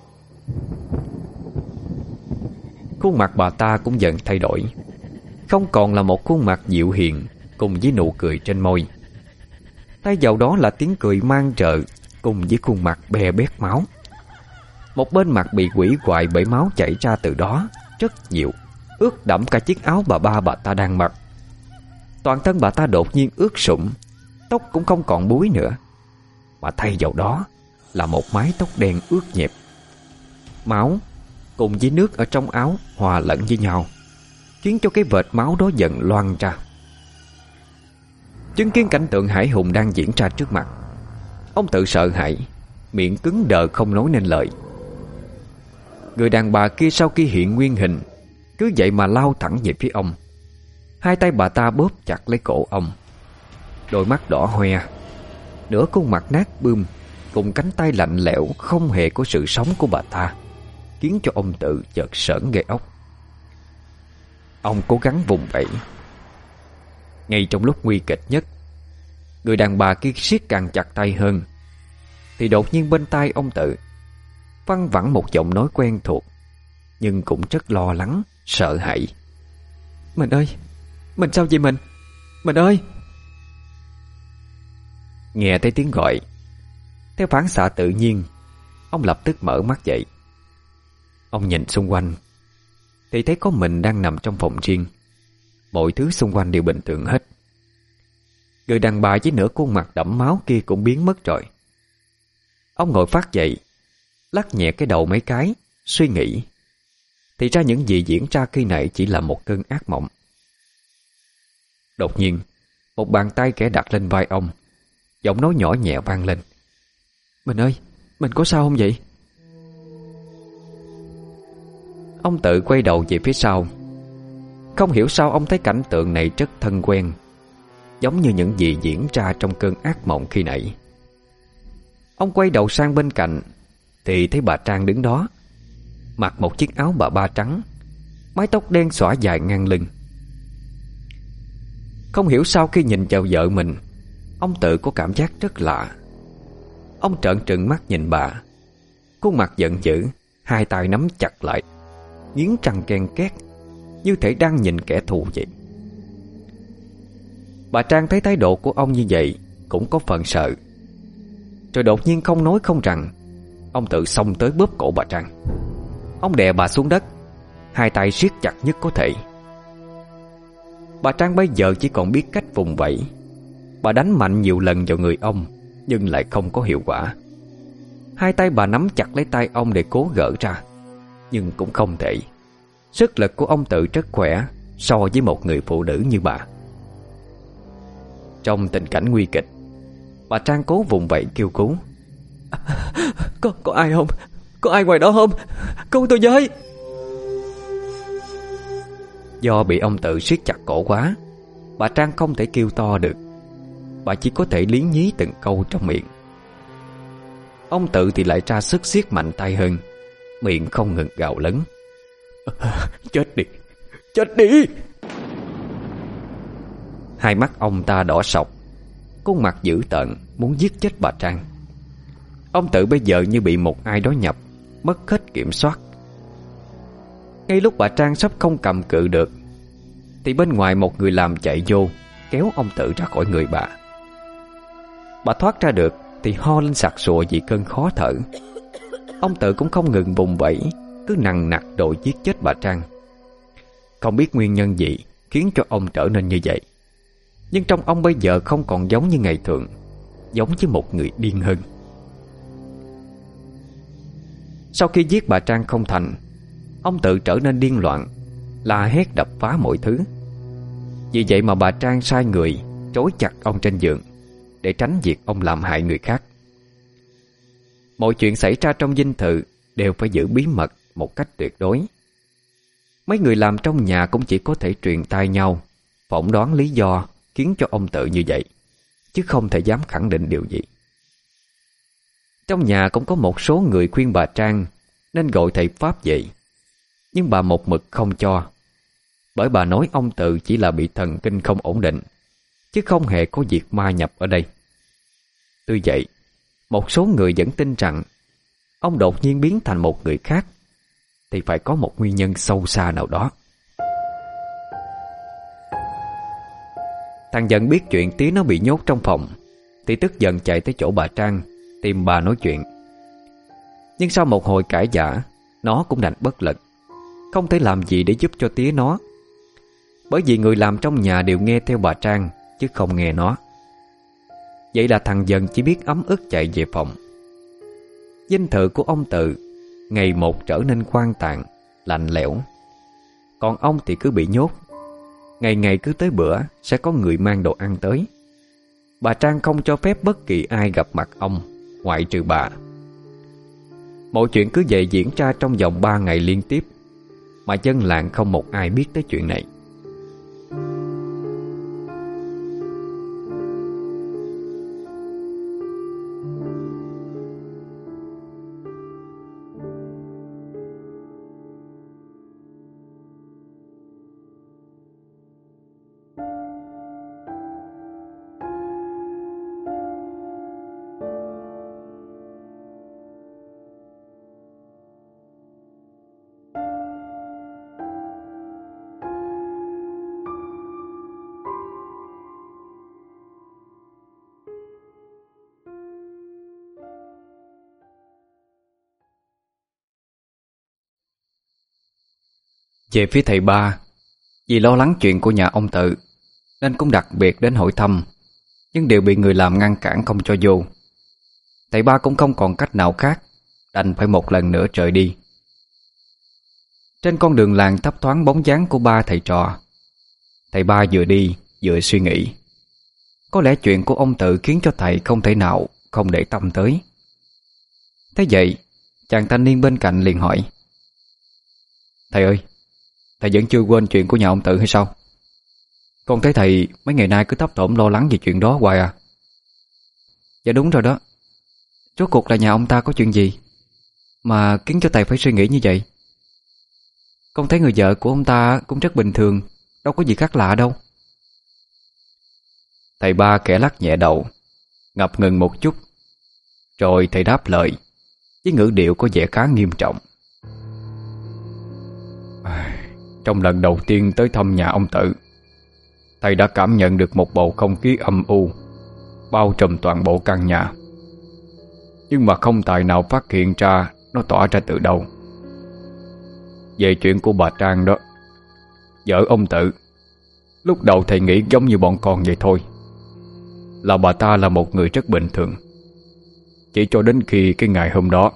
Khuôn mặt bà ta cũng dần thay đổi, không còn là một khuôn mặt dịu hiền cùng với nụ cười trên môi. Thay vào đó là tiếng cười mang rợ cùng với khuôn mặt bè bét máu. Một bên mặt bị quỷ hoại bởi máu chảy ra từ đó rất nhiều, ướt đẫm cả chiếc áo bà ba bà ta đang mặc. Toàn thân bà ta đột nhiên ướt sũng, tóc cũng không còn búi nữa, mà thay vào đó là một mái tóc đen ướt nhẹp. Máu cùng với nước ở trong áo hòa lẫn với nhau, khiến cho cái vệt máu đó dần loang ra. Chứng kiến cảnh tượng hãi hùng đang diễn ra trước mặt, ông tự sợ hãi, miệng cứng đờ không nói nên lời. Người đàn bà kia sau khi hiện nguyên hình, cứ vậy mà lao thẳng về phía ông. Hai tay bà ta bóp chặt lấy cổ ông. Đôi mắt đỏ hoe, nửa khuôn mặt nát bươm cùng cánh tay lạnh lẽo không hề có sự sống của bà ta, khiến cho ông tự chợt sởn gai ốc. Ông cố gắng vùng vẫy. Ngay trong lúc nguy kịch nhất, người đàn bà kia siết càng chặt tay hơn, thì đột nhiên bên tai ông tự văng vẳng một giọng nói quen thuộc, nhưng cũng rất lo lắng, sợ hãi. Mình ơi, mình sao vậy mình? Mình ơi! Nghe thấy tiếng gọi, theo phản xạ tự nhiên, ông lập tức mở mắt dậy. Ông nhìn xung quanh thì thấy có mình đang nằm trong phòng riêng. Mọi thứ xung quanh đều bình thường hết. Người đàn bà với nửa khuôn mặt đẫm máu kia cũng biến mất rồi. Ông ngồi phát dậy, lắc nhẹ cái đầu mấy cái, suy nghĩ. Thì ra những gì diễn ra khi nãy chỉ là một cơn ác mộng. Đột nhiên, một bàn tay kẻ đặt lên vai ông, giọng nói nhỏ nhẹ vang lên. Mình ơi, mình có sao không vậy? Ông tự quay đầu về phía sau. Không hiểu sao ông thấy cảnh tượng này rất thân quen, giống như những gì diễn ra trong cơn ác mộng khi nãy. Ông quay đầu sang bên cạnh thì thấy bà Trang đứng đó, mặc một chiếc áo bà ba trắng, mái tóc đen xõa dài ngang lưng. Không hiểu sao khi nhìn vào vợ mình, ông tự có cảm giác rất lạ. Ông trợn trừng mắt nhìn bà, khuôn mặt giận dữ, hai tay nắm chặt lại, nghiến răng ken két, như thể đang nhìn kẻ thù vậy. Bà Trang thấy thái độ của ông như vậy cũng có phần sợ. Rồi đột nhiên không nói không rằng, ông tự xông tới bóp cổ bà Trang. Ông đè bà xuống đất, hai tay siết chặt nhất có thể. Bà Trang bây giờ chỉ còn biết cách vùng vẫy. Bà đánh mạnh nhiều lần vào người ông, nhưng lại không có hiệu quả. Hai tay bà nắm chặt lấy tay ông để cố gỡ ra, nhưng cũng không thể. Sức lực của ông tự rất khỏe so với một người phụ nữ như bà. Trong tình cảnh nguy kịch, bà Trang cố vùng vẫy kêu cứu. Có, có ai không? Có ai ngoài đó không? Cứu tôi với! Do bị ông tự siết chặt cổ quá, bà Trang không thể kêu to được. Bà chỉ có thể liến nhí từng câu trong miệng. Ông tự thì lại ra sức siết mạnh tay hơn, miệng không ngừng gào lớn. Chết đi! Chết đi! Hai mắt ông ta đỏ sọc, khuôn mặt dữ tợn muốn giết chết bà Trang. Ông tự bây giờ như bị một ai đó nhập, mất hết kiểm soát. Ngay lúc bà Trang sắp không cầm cự được, thì bên ngoài một người làm chạy vô, kéo ông tự ra khỏi người bà. Bà thoát ra được thì ho lên sặc sụa vì cơn khó thở. Ông tự cũng không ngừng vùng vẫy, cứ nằng nặc đòi giết chết bà Trang. Không biết nguyên nhân gì khiến cho ông trở nên như vậy, nhưng trong ông bây giờ không còn giống như ngày thường, giống như một người điên hơn. Sau khi giết bà Trang không thành, ông tự trở nên điên loạn, la hét đập phá mọi thứ. Vì vậy mà bà Trang sai người trói chặt ông trên giường để tránh việc ông làm hại người khác. Mọi chuyện xảy ra trong dinh thự đều phải giữ bí mật một cách tuyệt đối. Mấy người làm trong nhà cũng chỉ có thể truyền tai nhau, phỏng đoán lý do khiến cho ông Tự như vậy, chứ không thể dám khẳng định điều gì. Trong nhà cũng có một số người khuyên bà Trang nên gọi thầy Pháp về, nhưng bà một mực không cho, bởi bà nói ông Tự chỉ là bị thần kinh không ổn định, chứ không hề có việc ma nhập ở đây. Tuy vậy, một số người vẫn tin rằng ông đột nhiên biến thành một người khác thì phải có một nguyên nhân sâu xa nào đó. Thằng Dần biết chuyện tía nó bị nhốt trong phòng thì tức giận chạy tới chỗ bà Trang tìm bà nói chuyện. Nhưng sau một hồi cãi vã, nó cũng đành bất lực, không thể làm gì để giúp cho tía nó, bởi vì người làm trong nhà đều nghe theo bà Trang chứ không nghe nó. Vậy là thằng Dần chỉ biết ấm ức chạy về phòng. Dinh thự của ông Tự ngày một trở nên hoang tàn, lạnh lẽo. Còn ông thì cứ bị nhốt. Ngày ngày cứ tới bữa sẽ có người mang đồ ăn tới. Bà Trang không cho phép bất kỳ ai gặp mặt ông, ngoại trừ bà. Mọi chuyện cứ vậy diễn ra trong vòng ba ngày liên tiếp, mà dân làng không một ai biết tới chuyện này. Về phía thầy ba, vì lo lắng chuyện của nhà ông Tự nên cũng đặc biệt đến hỏi thăm, nhưng đều bị người làm ngăn cản không cho vô. Thầy ba cũng không còn cách nào khác, đành phải một lần nữa rời đi. Trên con đường làng thấp thoáng bóng dáng của ba thầy trò. Thầy ba vừa đi vừa suy nghĩ. Có lẽ chuyện của ông Tự khiến cho thầy không thể nào không để tâm tới. Thế vậy, chàng thanh niên bên cạnh liền hỏi: "Thầy ơi, thầy vẫn chưa quên chuyện của nhà ông Tự hay sao? Con thấy thầy mấy ngày nay cứ thấp thỏm lo lắng về chuyện đó hoài à?" "Dạ đúng rồi đó. Rốt cuộc là nhà ông ta có chuyện gì mà khiến cho thầy phải suy nghĩ như vậy? Con thấy người vợ của ông ta cũng rất bình thường, đâu có gì khác lạ đâu." Thầy ba khẽ lắc nhẹ đầu, ngập ngừng một chút, rồi thầy đáp lời với ngữ điệu có vẻ khá nghiêm trọng. "Trong lần đầu tiên tới thăm nhà ông Tự, thầy đã cảm nhận được một bầu không khí âm u bao trùm toàn bộ căn nhà. Nhưng mà không tài nào phát hiện ra nó tỏa ra từ đâu. Về chuyện của bà Trang đó, vợ ông Tự, lúc đầu thầy nghĩ giống như bọn con vậy thôi, là bà ta là một người rất bình thường. Chỉ cho đến khi cái ngày hôm đó."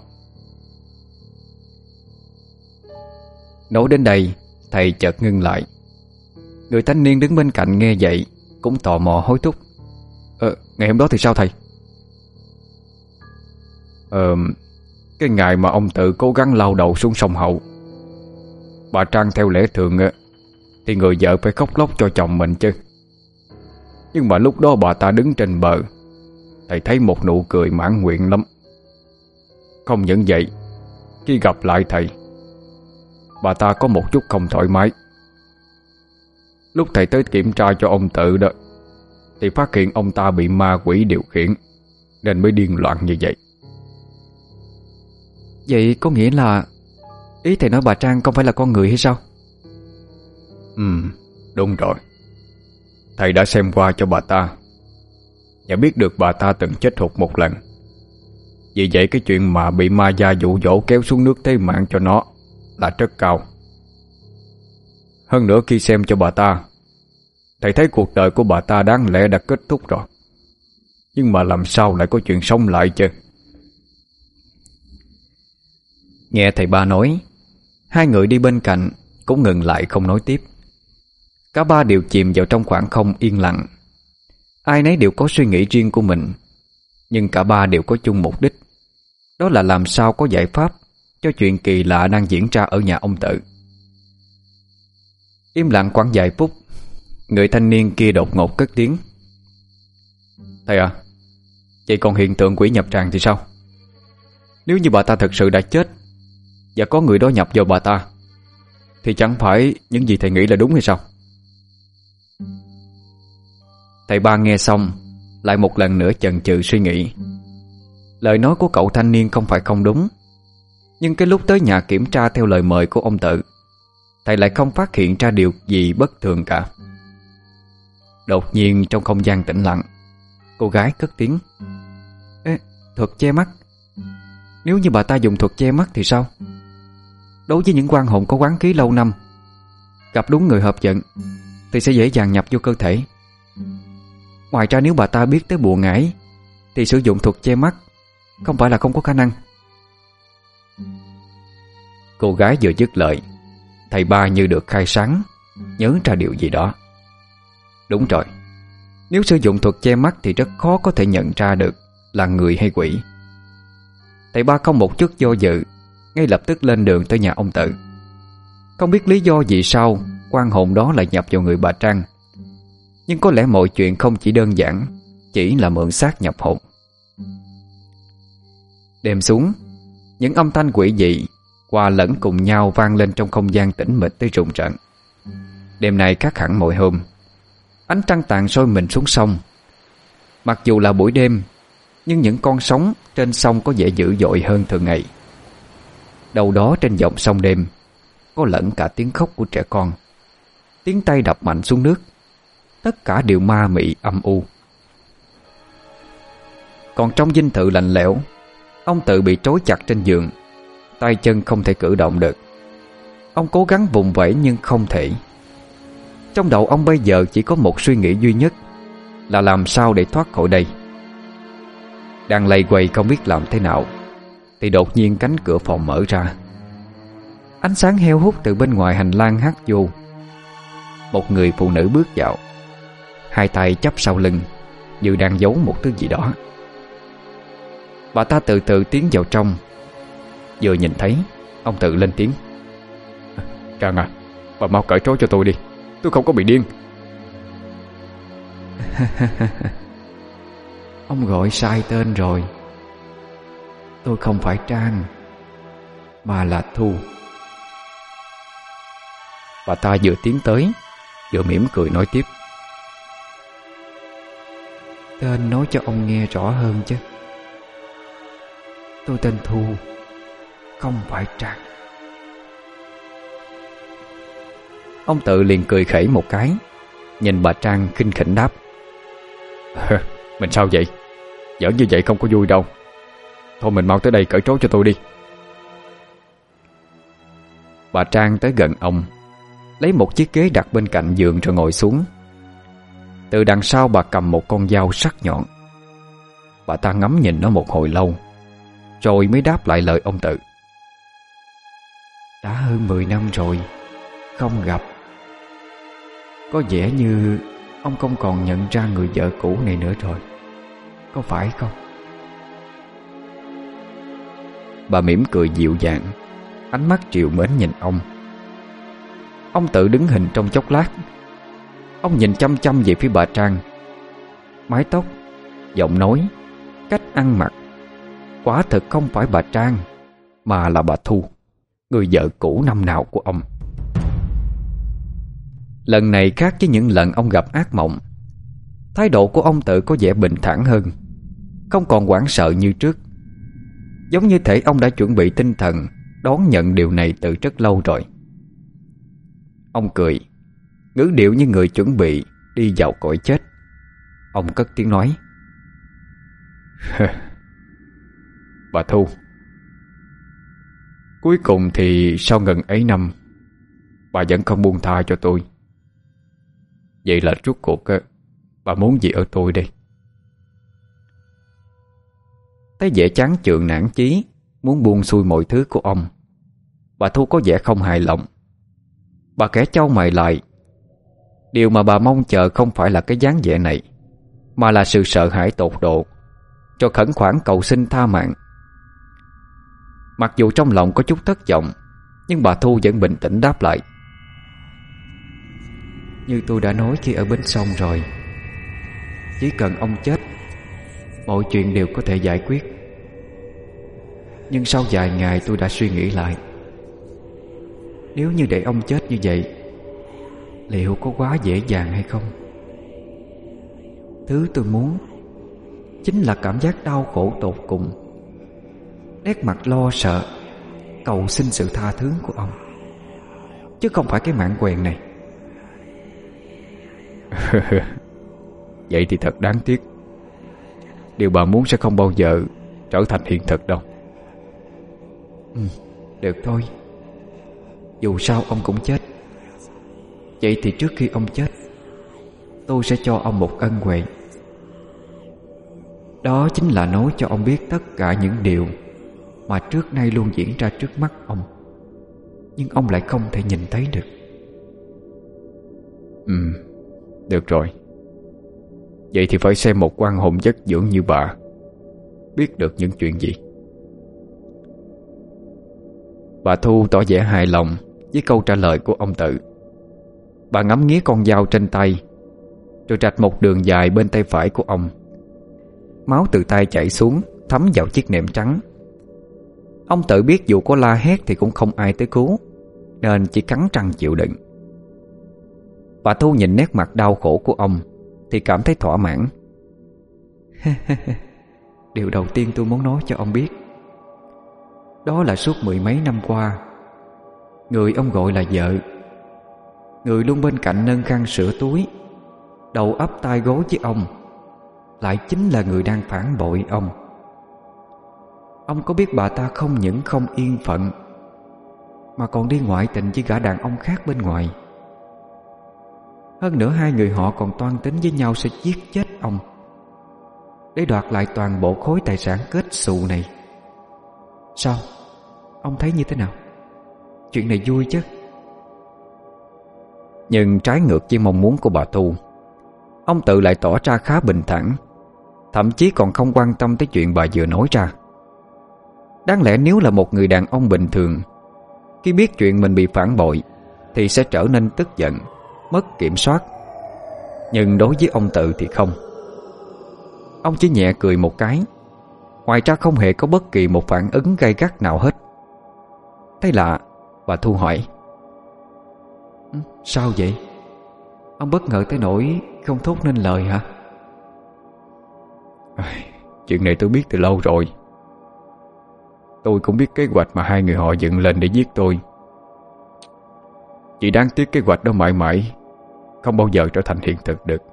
Nói đến đây, thầy chợt ngưng lại. Người thanh niên đứng bên cạnh nghe vậy cũng tò mò hối thúc: Ờ, ngày hôm đó thì sao thầy?" Ờ, cái ngày mà ông Tự cố gắng lao đầu xuống sông Hậu, bà Trang theo lẽ thường thì người vợ phải khóc lóc cho chồng mình chứ. Nhưng mà lúc đó bà ta đứng trên bờ, thầy thấy một nụ cười mãn nguyện lắm. Không những vậy, khi gặp lại thầy, bà ta có một chút không thoải mái. Lúc thầy tới kiểm tra cho ông Tự đó, thì phát hiện ông ta bị ma quỷ điều khiển, nên mới điên loạn như vậy. "Vậy có nghĩa là ý thầy nói bà Trang không phải là con người hay sao?" Ừ, đúng rồi. Thầy đã xem qua cho bà ta và biết được bà ta từng chết hụt một lần. Vì vậy cái chuyện mà bị ma gia dụ dỗ kéo xuống nước thế mạng cho nó là rất cao. Hơn nữa khi xem cho bà ta, thầy thấy cuộc đời của bà ta đáng lẽ đã kết thúc rồi. Nhưng mà làm sao lại có chuyện sống lại chứ? Nghe thầy ba nói, hai người đi bên cạnh cũng ngừng lại không nói tiếp. Cả ba đều chìm vào trong khoảng không yên lặng. Ai nấy đều có suy nghĩ riêng của mình, nhưng cả ba đều có chung mục đích. Đó là làm sao có giải pháp cho chuyện kỳ lạ đang diễn ra ở nhà ông Tự. Im lặng khoảng vài phút, người thanh niên kia đột ngột cất tiếng: "Thầy à, vậy còn hiện tượng quỷ nhập tràng thì sao? Nếu như bà ta thực sự đã chết và có người đó nhập vào bà ta, thì chẳng phải những gì thầy nghĩ là đúng hay sao?" Thầy Ba nghe xong lại một lần nữa chần chừ suy nghĩ. Lời nói của cậu thanh niên không phải không đúng, nhưng cái lúc tới nhà kiểm tra theo lời mời của ông Tự, thầy lại không phát hiện ra điều gì bất thường cả. Đột nhiên trong không gian tĩnh lặng, cô gái cất tiếng: "Ê, thuật che mắt. Nếu như bà ta dùng thuật che mắt thì sao? Đối với những oan hồn có oán khí lâu năm, gặp đúng người hợp vận thì sẽ dễ dàng nhập vô cơ thể. Ngoài ra nếu bà ta biết tới bùa ngải thì sử dụng thuật che mắt không phải là không có khả năng." Cô gái vừa dứt lời, thầy Ba như được khai sáng, nhớ ra điều gì đó. Đúng rồi, nếu sử dụng thuật che mắt thì rất khó có thể nhận ra được là người hay quỷ. Thầy Ba không một chút do dự, ngay lập tức lên đường tới nhà ông Tự. Không biết lý do gì sao oan hồn đó lại nhập vào người bà Trang, nhưng có lẽ mọi chuyện không chỉ đơn giản chỉ là mượn xác nhập hồn. Đêm xuống, những âm thanh quỷ dị hòa lẫn cùng nhau vang lên trong không gian tĩnh mịch tới rùng rợn. Đêm nay khác hẳn mọi hôm, ánh trăng tàn soi mình xuống sông. Mặc dù là buổi đêm, nhưng những con sóng trên sông có vẻ dữ dội hơn thường ngày. Đâu đó trên dòng sông đêm có lẫn cả tiếng khóc của trẻ con, tiếng tay đập mạnh xuống nước. Tất cả đều ma mị âm u. Còn trong dinh thự lạnh lẽo, ông Tự bị trói chặt trên giường, tay chân không thể cử động được. Ông cố gắng vùng vẫy nhưng không thể. Trong đầu ông bây giờ chỉ có một suy nghĩ duy nhất, là làm sao để thoát khỏi đây. Đang lầy quầy không biết làm thế nào, thì đột nhiên cánh cửa phòng mở ra. Ánh sáng heo hút từ bên ngoài hành lang hắt vô. Một người phụ nữ bước vào, hai tay chắp sau lưng, như đang giấu một thứ gì đó. Bà ta từ từ tiến vào trong. Vừa nhìn thấy, ông Tự lên tiếng: "Trang à, bà mau cởi trói cho tôi đi, tôi không có bị điên." "Ông gọi sai tên rồi. Tôi không phải Trang, mà là Thu." Bà ta vừa tiến tới, vừa mỉm cười nói tiếp: "Tên nói cho ông nghe rõ hơn chứ. Tôi tên Thu, không phải Trang." Ông Tự liền cười khẩy một cái, nhìn bà Trang khinh khỉnh đáp: "Mình sao vậy? Giỡn như vậy không có vui đâu. Thôi mình mau tới đây cởi trói cho tôi đi." Bà Trang tới gần ông, lấy một chiếc ghế đặt bên cạnh giường rồi ngồi xuống. Từ đằng sau bà cầm một con dao sắc nhọn. Bà ta ngắm nhìn nó một hồi lâu, rồi mới đáp lại lời ông Tự: "Đã hơn mười năm rồi không gặp. Có vẻ như ông không còn nhận ra người vợ cũ này nữa rồi, có phải không?" Bà mỉm cười dịu dàng, ánh mắt trìu mến nhìn ông. Ông Tự đứng hình trong chốc lát. Ông nhìn chăm chăm về phía bà Trang. Mái tóc, giọng nói, cách ăn mặc, quả thực không phải bà Trang, mà là bà Thu, người vợ cũ năm nào của ông. Lần này khác với những lần ông gặp ác mộng. Thái độ của ông Tự có vẻ bình thản hơn, không còn hoảng sợ như trước. Giống như thể ông đã chuẩn bị tinh thần đón nhận điều này từ rất lâu rồi. Ông cười, ngữ điệu như người chuẩn bị đi vào cõi chết. Ông cất tiếng nói: "Bà Thu, cuối cùng thì sau ngần ấy năm, bà vẫn không buông tha cho tôi. Vậy là rốt cuộc bà muốn gì ở tôi đây?" Thấy vẻ chán chường nản chí, muốn buông xuôi mọi thứ của ông, bà Thu có vẻ không hài lòng. Bà khẽ chau mày lại. Điều mà bà mong chờ không phải là cái dáng vẻ này, mà là sự sợ hãi tột độ, cho khẩn khoản cầu xin tha mạng. Mặc dù trong lòng có chút thất vọng, nhưng bà Thu vẫn bình tĩnh đáp lại: Như tôi đã nói khi ở bến sông rồi, chỉ cần ông chết, mọi chuyện đều có thể giải quyết. Nhưng sau vài ngày tôi đã suy nghĩ lại, nếu như để ông chết như vậy, liệu có quá dễ dàng hay không? Thứ tôi muốn chính là cảm giác đau khổ tột cùng, nét mặt lo sợ, cầu xin sự tha thứ của ông, chứ không phải cái mạng quèn này. Vậy thì thật đáng tiếc. Điều bà muốn sẽ không bao giờ trở thành hiện thực đâu. Ừ, được thôi. Dù sao ông cũng chết. Vậy thì trước khi ông chết, tôi sẽ cho ông một ân huệ. Đó chính là nói cho ông biết tất cả những điều mà trước nay luôn diễn ra trước mắt ông, nhưng ông lại không thể nhìn thấy được. Ừ, được rồi. Vậy thì phải xem một quan hồn chất dưỡng như bà biết được những chuyện gì. Bà Thu tỏ vẻ hài lòng với câu trả lời của ông Tự. Bà ngắm nghía con dao trên tay, rồi rạch một đường dài bên tay phải của ông. Máu từ tay chảy xuống, thấm vào chiếc nệm trắng. Ông Tự biết dù có la hét thì cũng không ai tới cứu, nên chỉ cắn răng chịu đựng. Bà Thu nhìn nét mặt đau khổ của ông thì cảm thấy thỏa mãn. Điều đầu tiên tôi muốn nói cho ông biết, đó là suốt mười mấy năm qua, người ông gọi là vợ, người luôn bên cạnh nâng khăn sửa túi, đầu ấp tai gối với ông, lại chính là người đang phản bội ông. Ông có biết bà ta không những không yên phận, mà còn đi ngoại tình với gã đàn ông khác bên ngoài. Hơn nữa hai người họ còn toan tính với nhau sẽ giết chết ông để đoạt lại toàn bộ khối tài sản kết xù này. Sao? Ông thấy như thế nào? Chuyện này vui chứ? Nhưng trái ngược với mong muốn của bà Thu, ông Tự lại tỏ ra khá bình thản, thậm chí còn không quan tâm tới chuyện bà vừa nói ra. Đáng lẽ nếu là một người đàn ông bình thường, khi biết chuyện mình bị phản bội thì sẽ trở nên tức giận, mất kiểm soát. Nhưng đối với ông Tự thì không. Ông chỉ nhẹ cười một cái, ngoài ra không hề có bất kỳ một phản ứng gay gắt nào hết. Thấy lạ, bà Thu hỏi: Sao vậy? Ông bất ngờ tới nỗi không thốt nên lời hả? Chuyện này tôi biết từ lâu rồi. Tôi cũng biết kế hoạch mà hai người họ dựng lên để giết tôi. Chỉ đáng tiếc kế hoạch đó mãi mãi không bao giờ trở thành hiện thực được.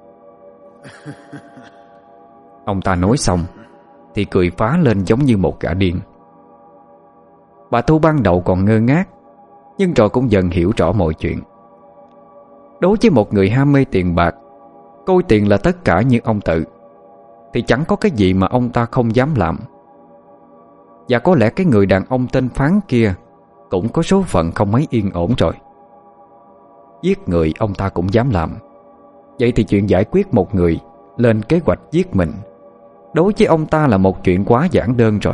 Ông ta nói xong thì cười phá lên giống như một gã điên. Bà Thu ban đầu còn ngơ ngác, nhưng rồi cũng dần hiểu rõ mọi chuyện. Đối với một người ham mê tiền bạc, coi tiền là tất cả như ông Tự, thì chẳng có cái gì mà ông ta không dám làm. Và có lẽ cái người đàn ông tên Phán kia cũng có số phận không mấy yên ổn rồi. Giết người ông ta cũng dám làm. Vậy thì chuyện giải quyết một người lên kế hoạch giết mình, đối với ông ta là một chuyện quá giản đơn rồi.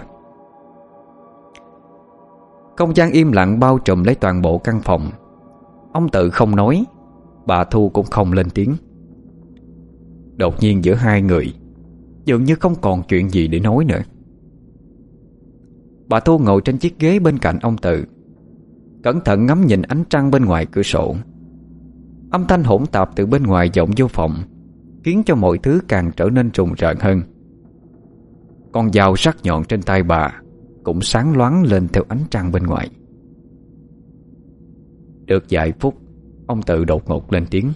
Không gian im lặng bao trùm lấy toàn bộ căn phòng. Ông Tự không nói, bà Thu cũng không lên tiếng. Đột nhiên giữa hai người dường như không còn chuyện gì để nói nữa. Bà Thu ngồi trên chiếc ghế bên cạnh ông Tự, cẩn thận ngắm nhìn ánh trăng bên ngoài cửa sổ. Âm thanh hỗn tạp từ bên ngoài vọng vô phòng, khiến cho mọi thứ càng trở nên rùng rợn hơn. Con dao sắc nhọn trên tay bà cũng sáng loáng lên theo ánh trăng bên ngoài. Được vài phút, ông Tự đột ngột lên tiếng: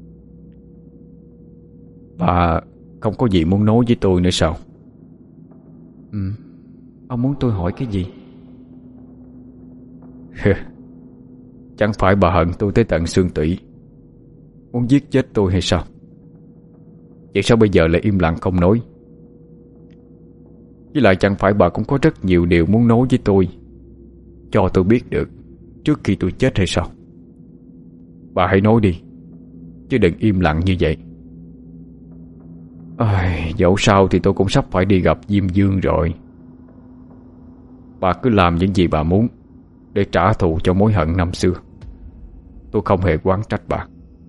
Bà không có gì muốn nói với tôi nữa sao? Ừ, ông muốn tôi hỏi cái gì? Chẳng phải bà hận tôi tới tận xương tủy, muốn giết chết tôi hay sao? Vậy sao bây giờ lại im lặng không nói? Với lại chẳng phải bà cũng có rất nhiều điều muốn nói với tôi, cho tôi biết được trước khi tôi chết hay sao? Bà hãy nói đi, chứ đừng im lặng như vậy. Ôi, dẫu sao thì tôi cũng sắp phải đi gặp Diêm Dương rồi. Bà cứ làm những gì bà muốn để trả thù cho mối hận năm xưa. Tôi không hề oán trách bà.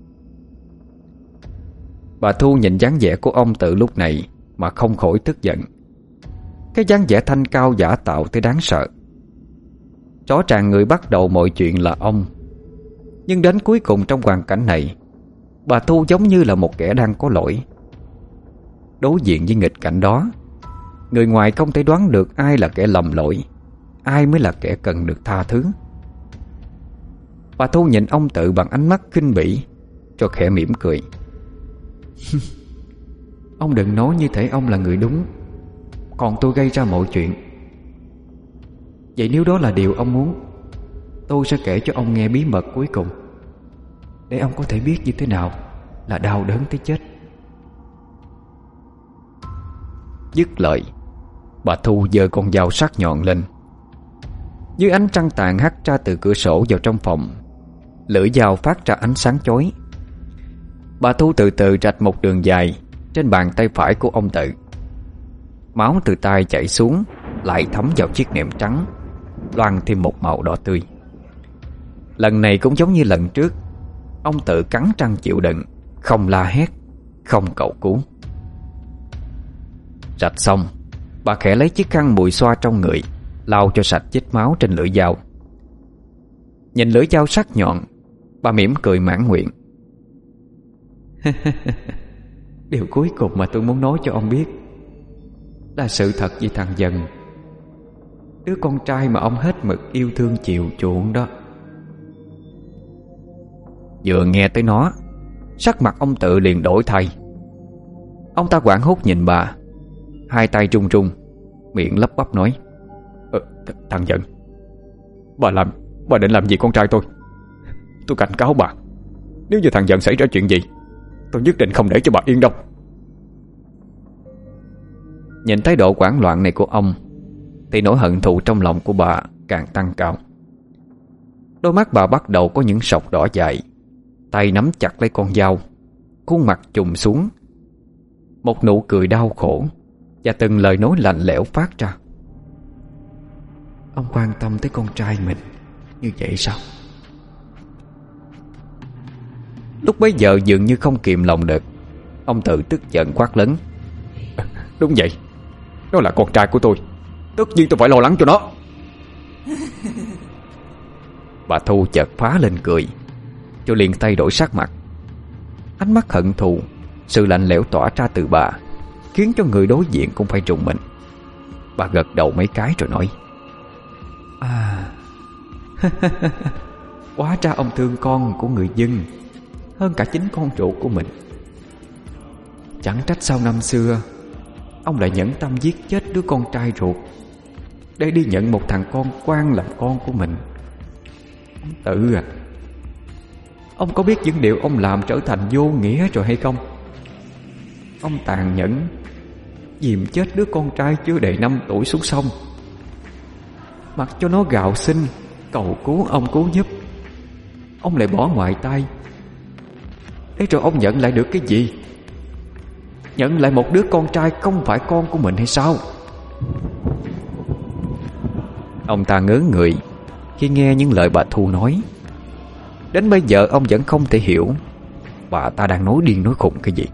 Bà Thu nhìn dáng vẻ của ông Tự lúc này mà không khỏi tức giận. Cái dáng vẻ thanh cao giả tạo tới đáng sợ. Rõ ràng người bắt đầu mọi chuyện là ông, nhưng đến cuối cùng trong hoàn cảnh này, bà Thu giống như là một kẻ đang có lỗi. Đối diện với nghịch cảnh đó, người ngoài không thể đoán được ai là kẻ lầm lỗi, ai mới là kẻ cần được tha thứ. Bà Thu nhìn ông Tự bằng ánh mắt khinh bỉ, rồi khẽ mỉm cười. Ông đừng nói như thể ông là người đúng, còn tôi gây ra mọi chuyện. Vậy nếu đó là điều ông muốn, tôi sẽ kể cho ông nghe bí mật cuối cùng, để ông có thể biết như thế nào là đau đớn tới chết. Dứt lời, bà Thu giơ con dao sắc nhọn lên. Dưới ánh trăng tàn hắt ra từ cửa sổ vào trong phòng, lưỡi dao phát ra ánh sáng chói. Bà Thu từ từ rạch một đường dài trên bàn tay phải của ông Tự. Máu từ tay chảy xuống, lại thấm vào chiếc nệm trắng, loang thêm một màu đỏ tươi. Lần này cũng giống như lần trước, ông Tự cắn răng chịu đựng, không la hét, không cầu cứu. Rạch xong, bà khẽ lấy chiếc khăn mùi xoa trong người, lau cho sạch vết máu trên lưỡi dao. Nhìn lưỡi dao sắc nhọn, bà mỉm cười mãn nguyện. Điều cuối cùng mà tôi muốn nói cho ông biết là sự thật về thằng Dần, đứa con trai mà ông hết mực yêu thương chiều chuộng đó. Vừa nghe tới nó, sắc mặt ông Tự liền đổi thay. Ông ta hoảng hốt nhìn bà, hai tay run run, miệng lắp bắp nói: ờ, th Thằng Dần, Bà làm Bà định làm gì con trai tôi? Tôi cảnh cáo bà, nếu như thằng Dần xảy ra chuyện gì, tôi nhất định không để cho bà yên đâu. Nhìn thái độ hoảng loạn này của ông, thì nỗi hận thù trong lòng của bà càng tăng cao. Đôi mắt bà bắt đầu có những sọc đỏ dài, tay nắm chặt lấy con dao, khuôn mặt trùng xuống. Một nụ cười đau khổ và từng lời nói lạnh lẽo phát ra. Ông quan tâm tới con trai mình như vậy sao? Lúc bấy giờ dường như không kìm lòng được, ông Tự tức giận quát lớn: Đúng vậy, nó là con trai của tôi, tất nhiên tôi phải lo lắng cho nó. Bà Thu chợt phá lên cười, cho liền thay đổi sắc mặt. Ánh mắt hận thù, sự lạnh lẽo tỏa ra từ bà, khiến cho người đối diện cũng phải rùng mình. Bà gật đầu mấy cái rồi nói: À, hóa ra ông thương con của người dân hơn cả chính con ruột của mình. Chẳng trách sau năm xưa ông lại nhẫn tâm giết chết đứa con trai ruột để đi nhận một thằng con quan làm con của mình. Ông Tự à, ông có biết những điều ông làm trở thành vô nghĩa rồi hay không? Ông tàn nhẫn dìm chết đứa con trai chưa đầy năm tuổi xuống sông, mặc cho nó gào xin cầu cứu ông cứu giúp. Ông lại bỏ ngoài tay. Thế rồi ông nhận lại được cái gì? Nhận lại một đứa con trai không phải con của mình hay sao? Ông ta ngớ người khi nghe những lời bà Thu nói. Đến bây giờ ông vẫn không thể hiểu bà ta đang nói điên nói khùng cái gì.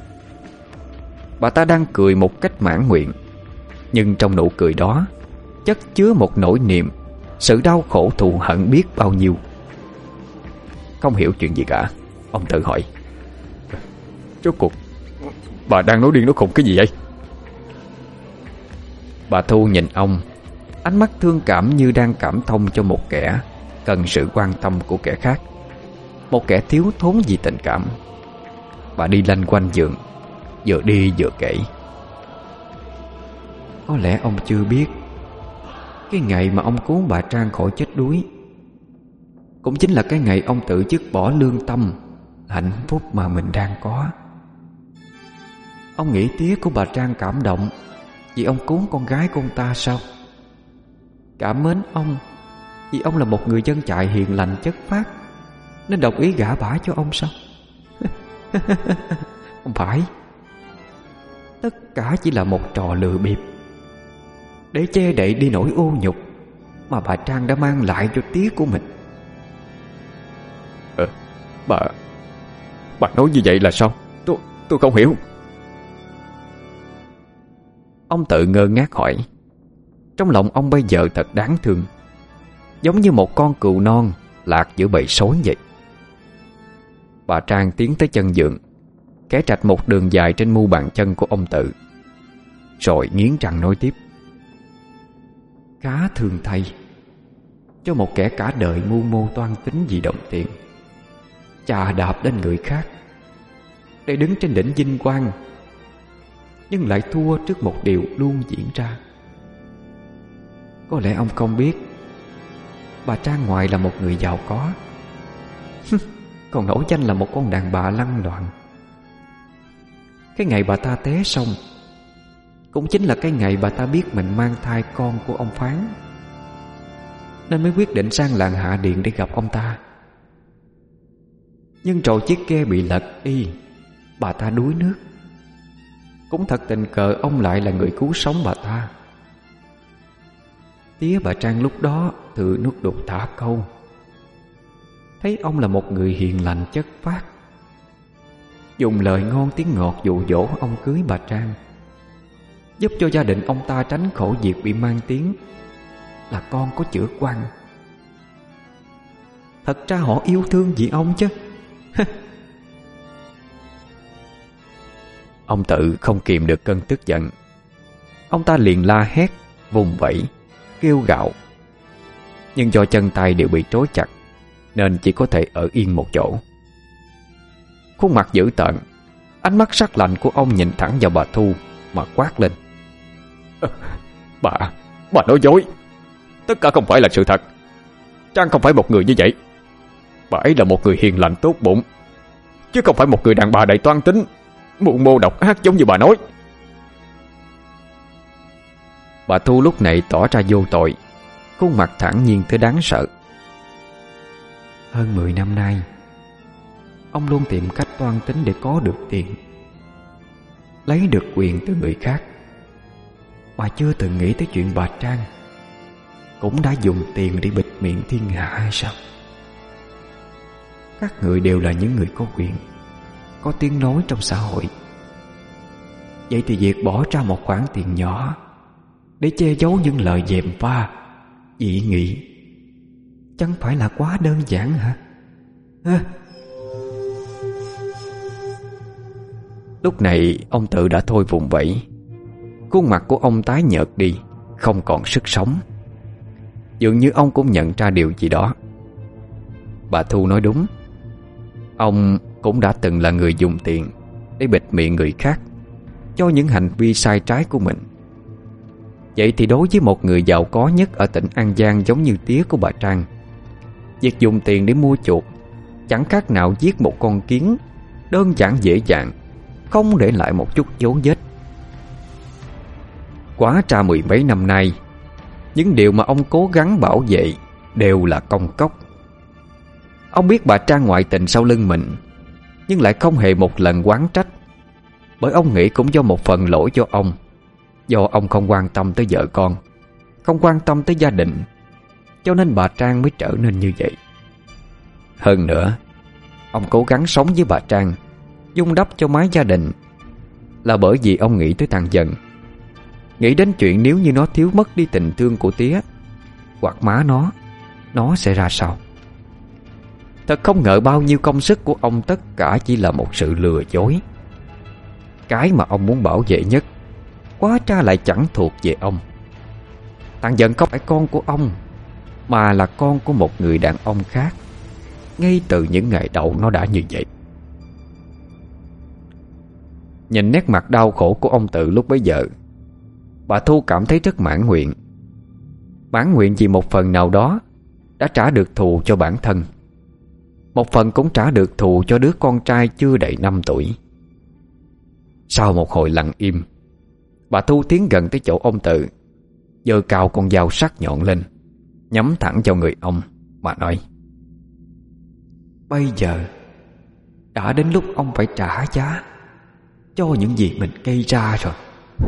Bà ta đang cười một cách mãn nguyện, nhưng trong nụ cười đó chất chứa một nỗi niềm, sự đau khổ thù hận biết bao nhiêu. Không hiểu chuyện gì cả, ông tự hỏi: Rốt cuộc bà đang nói điên nói khùng cái gì vậy? Bà Thu nhìn ông, ánh mắt thương cảm như đang cảm thông cho một kẻ cần sự quan tâm của kẻ khác, một kẻ thiếu thốn gì tình cảm. Bà đi lanh quanh giường, vừa đi vừa kể: Có lẽ ông chưa biết, cái ngày mà ông cứu bà Trang khỏi chết đuối cũng chính là cái ngày ông tự dứt bỏ lương tâm, hạnh phúc mà mình đang có. Ông nghĩ tía của bà Trang cảm động vì ông cứu con gái của ông ta sao? Cảm mến ông vì ông là một người dân chài hiền lành chất phác nên đồng ý gả bả cho ông sao? Không phải. tất cả chỉ là một trò lừa bịp để che đậy đi nỗi ô nhục mà bà Trang đã mang lại cho tía của mình. Ờ, bà Bà nói như vậy là sao? Tôi tôi không hiểu. Ông Tự ngơ ngác hỏi. Trong lòng ông bây giờ thật đáng thương, giống như một con cừu non lạc giữa bầy sói vậy. Bà Trang tiến tới chân giường, kẻ trạch một đường dài trên mu bàn chân của ông Tự, rồi nghiến răng nói tiếp: Khá thương thay cho một kẻ cả đời mưu mô toan tính vì đồng tiền, chà đạp lên người khác để đứng trên đỉnh vinh quang, nhưng lại thua trước một điều luôn diễn ra. Có lẽ ông không biết, bà Trang ngoài là một người giàu có, còn nổi danh là một con đàn bà lăng loạn. Cái ngày bà ta té xong cũng chính là cái ngày bà ta biết mình mang thai con của ông Phán, nên mới quyết định sang làng Hạ Điền để gặp ông ta. Nhưng rồi chiếc ghe bị lật đi, bà ta đuối nước. Cũng thật tình cờ ông lại là người cứu sống bà ta. Tía bà Trang lúc đó tự nuốt đục thả câu, thấy ông là một người hiền lành chất phác, dùng lời ngon tiếng ngọt dụ dỗ ông cưới bà Trang, giúp cho gia đình ông ta tránh khổ việc bị mang tiếng là con có chữa quan. Thật ra họ yêu thương vì ông chứ. Ông Tự không kìm được cơn tức giận. Ông ta liền la hét, vùng vẫy, kêu gào. Nhưng do chân tay đều bị trói chặt nên chỉ có thể ở yên một chỗ. Khuôn mặt dữ tợn, ánh mắt sắc lạnh của ông nhìn thẳng vào bà Thu mà quát lên: à, Bà, bà nói dối. Tất cả không phải là sự thật. Trang không phải một người như vậy. Bà ấy là một người hiền lành tốt bụng, chứ không phải một người đàn bà đầy toan tính, mưu mô độc ác giống như bà nói. Bà Thu lúc này tỏ ra vô tội, khuôn mặt thản nhiên tới đáng sợ. Hơn mười năm nay, ông luôn tìm cách toan tính để có được tiền, lấy được quyền từ người khác, mà chưa từng nghĩ tới chuyện bà Trang cũng đã dùng tiền để bịt miệng thiên hạ hay sao? Các người đều là những người có quyền, có tiếng nói trong xã hội. Vậy thì việc bỏ ra một khoản tiền nhỏ để che giấu những lời gièm pha, dị nghị, chẳng phải là quá đơn giản hả? À. Lúc này ông Tự đã thôi vùng vẫy. Khuôn mặt của ông tái nhợt đi, không còn sức sống. Dường như ông cũng nhận ra điều gì đó. Bà Thu nói đúng. Ông cũng đã từng là người dùng tiền để bịt miệng người khác cho những hành vi sai trái của mình. Vậy thì đối với một người giàu có nhất ở tỉnh An Giang giống như tía của bà Trang, việc dùng tiền để mua chuộc chẳng khác nào giết một con kiến, đơn giản dễ dàng, không để lại một chút dấu vết. Quá tra mười mấy năm nay, những điều mà ông cố gắng bảo vệ đều là công cốc. Ông biết bà Trang ngoại tình sau lưng mình, nhưng lại không hề một lần oán trách, bởi ông nghĩ cũng do một phần lỗi do ông. Do ông không quan tâm tới vợ con, không quan tâm tới gia đình, cho nên bà Trang mới trở nên như vậy. Hơn nữa, ông cố gắng sống với bà Trang, vun đắp cho mái gia đình, là bởi vì ông nghĩ tới thằng Dần, nghĩ đến chuyện nếu như nó thiếu mất đi tình thương của tía hoặc má nó, nó sẽ ra sao. Thật không ngờ bao nhiêu công sức của ông tất cả chỉ là một sự lừa dối. Cái mà ông muốn bảo vệ nhất quá ra lại chẳng thuộc về ông. Thằng Dần không phải con của ông, mà là con của một người đàn ông khác. Ngay từ những ngày đầu nó đã như vậy. Nhìn nét mặt đau khổ của ông Tự lúc bấy giờ, bà Thu cảm thấy rất mãn nguyện. Mãn nguyện vì một phần nào đó đã trả được thù cho bản thân, một phần cũng trả được thù cho đứa con trai chưa đầy năm tuổi. Sau một hồi lặng im, bà Thu tiến gần tới chỗ ông Tự, giơ cao con dao sắc nhọn lên, nhắm thẳng vào người ông mà nói: Bây giờ đã đến lúc ông phải trả giá cho những gì mình gây ra rồi.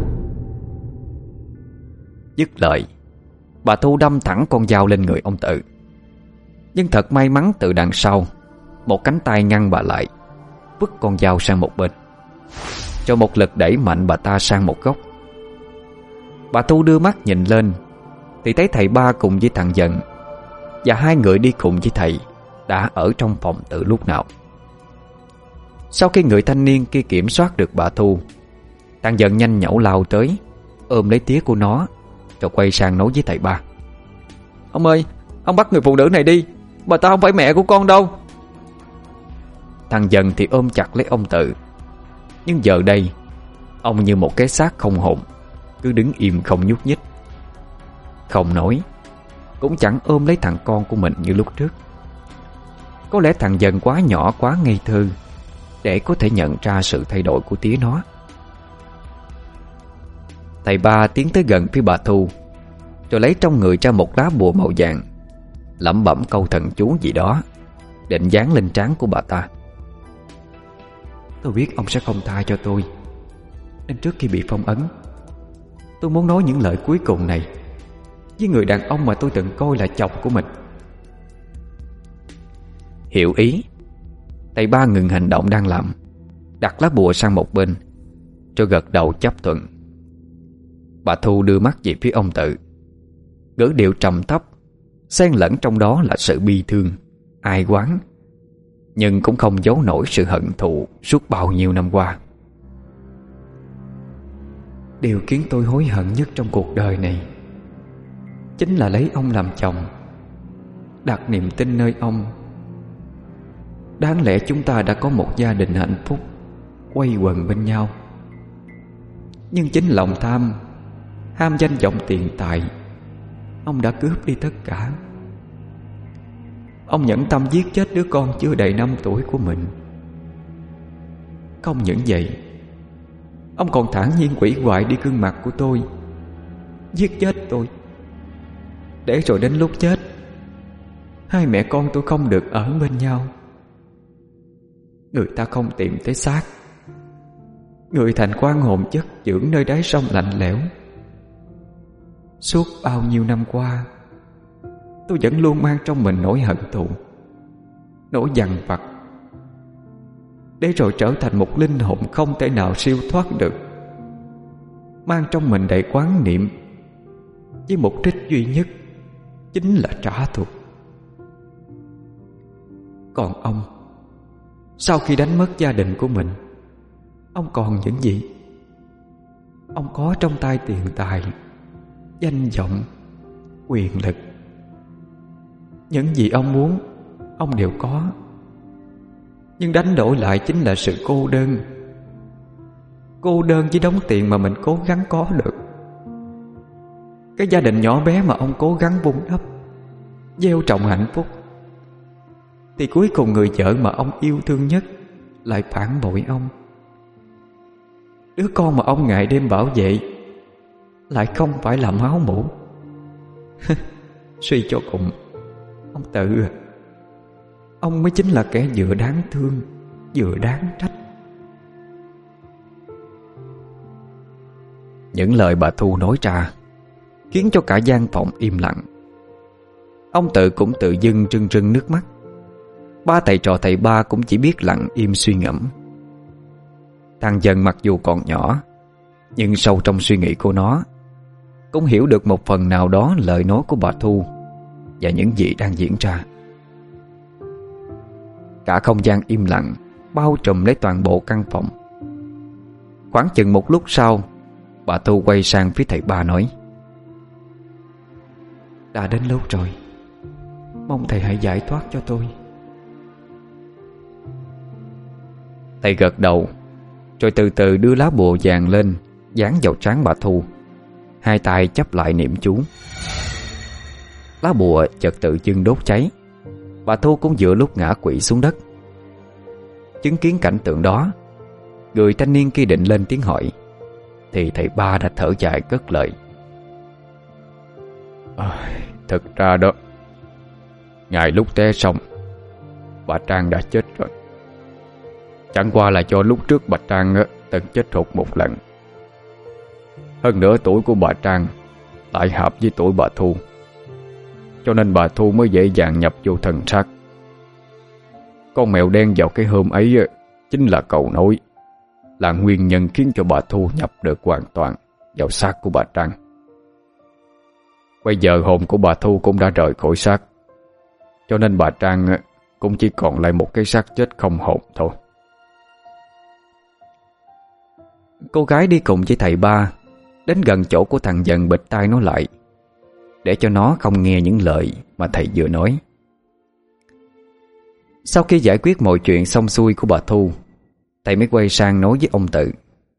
Dứt lời, bà Thu đâm thẳng con dao lên người ông Tự. Nhưng thật may mắn, từ đằng sau một cánh tay ngăn bà lại, vứt con dao sang một bên, cho một lực đẩy mạnh bà ta sang một góc. Bà Thu đưa mắt nhìn lên thì thấy thầy Ba cùng với thằng Dần, và hai người đi cùng với thầy đã ở trong phòng từ lúc nào. Sau khi người thanh niên kia kiểm soát được bà Thu, thằng Dần nhanh nhẩu lao tới, ôm lấy tía của nó, rồi quay sang nói với thầy Ba: "Ông ơi, ông bắt người phụ nữ này đi, bà ta không phải mẹ của con đâu." Thằng Dần thì ôm chặt lấy ông Tự. Nhưng giờ đây ông như một cái xác không hồn, cứ đứng im không nhúc nhích, không nói, cũng chẳng ôm lấy thằng con của mình như lúc trước. Có lẽ thằng Dần quá nhỏ, quá ngây thơ để có thể nhận ra sự thay đổi của tía nó. Thầy Ba tiến tới gần phía bà Thu, rồi lấy trong người ra một lá bùa màu vàng, lẩm bẩm câu thần chú gì đó, định dán lên trán của bà ta. "Tôi biết ông sẽ không tha cho tôi, nên trước khi bị phong ấn, tôi muốn nói những lời cuối cùng này với người đàn ông mà tôi từng coi là chồng của mình." Hiểu ý, thầy Ba ngừng hành động đang làm, đặt lá bùa sang một bên, rồi gật đầu chấp thuận. Bà Thu đưa mắt về phía ông Tự, ngữ điệu trầm thấp, xen lẫn trong đó là sự bi thương, ai oán, nhưng cũng không giấu nổi sự hận thù suốt bao nhiêu năm qua. "Điều khiến tôi hối hận nhất trong cuộc đời này chính là lấy ông làm chồng, đặt niềm tin nơi ông. Đáng lẽ chúng ta đã có một gia đình hạnh phúc, quây quần bên nhau. Nhưng chính lòng tham, ham danh vọng tiền tài, ông đã cướp đi tất cả. Ông nhẫn tâm giết chết đứa con chưa đầy năm tuổi của mình. Không những vậy, ông còn thản nhiên hủy hoại đi gương mặt của tôi, giết chết tôi, để rồi đến lúc chết, hai mẹ con tôi không được ở bên nhau. Người ta không tìm thấy xác, người thành quan hồn chất dưỡng nơi đáy sông lạnh lẽo. Suốt bao nhiêu năm qua, tôi vẫn luôn mang trong mình nỗi hận thù, nỗi dằn vặt, để rồi trở thành một linh hồn không thể nào siêu thoát được, mang trong mình đầy quán niệm, với mục đích duy nhất chính là trả thù. Còn ông, sau khi đánh mất gia đình của mình, ông còn những gì? Ông có trong tay tiền tài, danh vọng, quyền lực. Những gì ông muốn, ông đều có. Nhưng đánh đổi lại chính là sự cô đơn. Cô đơn với đống tiền mà mình cố gắng có được. Cái gia đình nhỏ bé mà ông cố gắng vun đắp, gieo trồng hạnh phúc, thì cuối cùng người vợ mà ông yêu thương nhất lại phản bội ông. Đứa con mà ông ngày đêm bảo vệ lại không phải là máu mủ. Suy cho cùng, ông Tự à, ông mới chính là kẻ vừa đáng thương vừa đáng trách. Những lời bà Thu nói ra khiến cho cả gian phòng im lặng. Ông Tự cũng tự dưng rưng rưng nước mắt. Ba thầy trò thầy Ba cũng chỉ biết lặng im suy ngẫm. Thằng Dần mặc dù còn nhỏ, nhưng sâu trong suy nghĩ của nó cũng hiểu được một phần nào đó lời nói của bà Thu và những gì đang diễn ra. Cả không gian im lặng bao trùm lấy toàn bộ căn phòng. Khoảng chừng một lúc sau, bà Thu quay sang phía thầy Ba nói: "Đã đến lúc rồi, mong thầy hãy giải thoát cho tôi." Thầy gật đầu, rồi từ từ đưa lá bùa vàng lên, dán vào trán bà Thu, hai tay chắp lại niệm chú. Lá bùa chợt tự dưng đốt cháy. Bà Thu cũng vừa lúc ngã quỵ xuống đất. Chứng kiến cảnh tượng đó, người thanh niên kia định lên tiếng hỏi, thì thầy Ba đã thở dài cất lời: à, "Thực ra đó, ngày lúc té xong, bà Trang đã chết rồi. Chẳng qua là cho lúc trước bà Trang á, từng chết hụt một lần. Hơn nữa tuổi của bà Trang lại hợp với tuổi bà Thu, cho nên bà Thu mới dễ dàng nhập vô thần xác. Con mèo đen vào cái hôm ấy chính là cầu nối, là nguyên nhân khiến cho bà Thu nhập được hoàn toàn vào xác của bà Trang. Bây giờ hồn của bà Thu cũng đã rời khỏi xác, cho nên bà Trang cũng chỉ còn lại một cái xác chết không hồn thôi. Cô gái đi cùng với thầy ba đến gần chỗ của thằng Dần, bịt tai nó lại để cho nó không nghe những lời mà thầy vừa nói. Sau khi giải quyết mọi chuyện xong xuôi của bà Thu, thầy mới quay sang nói với ông Tự: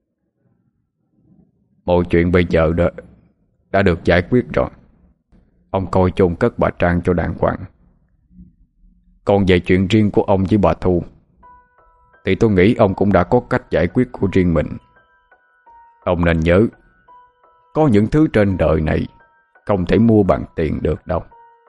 Mọi chuyện bây giờ đã, đã được giải quyết rồi. Ông coi chôn cất bà Trang cho đàng hoàng. Còn về chuyện riêng của ông với bà Thu thì tôi nghĩ ông cũng đã có cách giải quyết của riêng mình. Ông nên nhớ, có những thứ trên đời này không thể mua bằng tiền được đâu.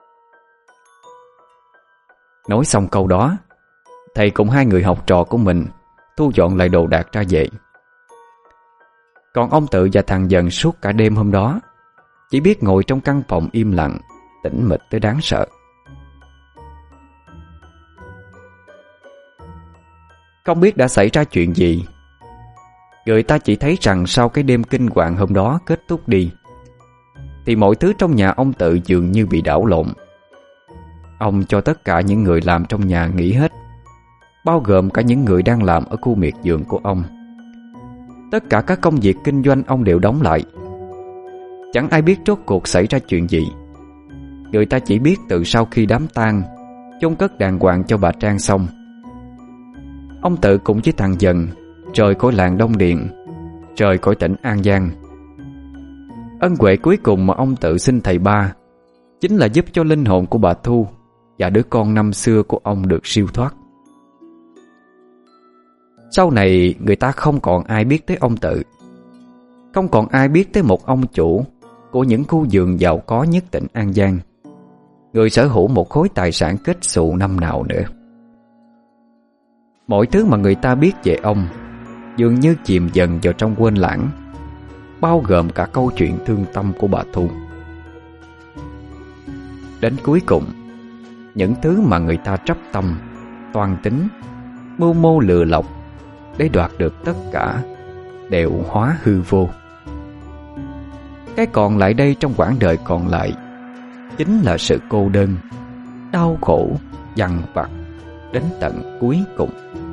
Nói xong câu đó, thầy cùng hai người học trò của mình thu dọn lại đồ đạc ra về. Còn ông Tự và thằng Dần suốt cả đêm hôm đó chỉ biết ngồi trong căn phòng im lặng, tĩnh mịch tới đáng sợ. Không biết đã xảy ra chuyện gì. Người ta chỉ thấy rằng sau cái đêm kinh hoàng hôm đó kết thúc đi thì mọi thứ trong nhà ông Tự dường như bị đảo lộn. Ông cho tất cả những người làm trong nhà nghỉ hết, bao gồm cả những người đang làm ở khu miệt vườn của ông. Tất cả các công việc kinh doanh ông đều đóng lại. Chẳng ai biết rốt cuộc xảy ra chuyện gì. Người ta chỉ biết từ sau khi đám tang, chôn cất đàng hoàng cho bà Trang xong, ông Tự cùng với thằng Dần rời khỏi làng Đông Điện, rời khỏi tỉnh An Giang. Ân huệ cuối cùng mà ông Tự xin thầy ba chính là giúp cho linh hồn của bà Thu và đứa con năm xưa của ông được siêu thoát. Sau này người ta không còn ai biết tới ông Tự, không còn ai biết tới một ông chủ của những khu vườn giàu có nhất tỉnh An Giang, người sở hữu một khối tài sản kết xù năm nào nữa. Mọi thứ mà người ta biết về ông dường như chìm dần vào trong quên lãng, bao gồm cả câu chuyện thương tâm của bà Thu. Đến cuối cùng, những thứ mà người ta trắp tâm, toan tính, mưu mô lừa lọc để đoạt được tất cả đều hóa hư vô. Cái còn lại đây trong quãng đời còn lại chính là sự cô đơn, đau khổ, dằn vặt đến tận cuối cùng.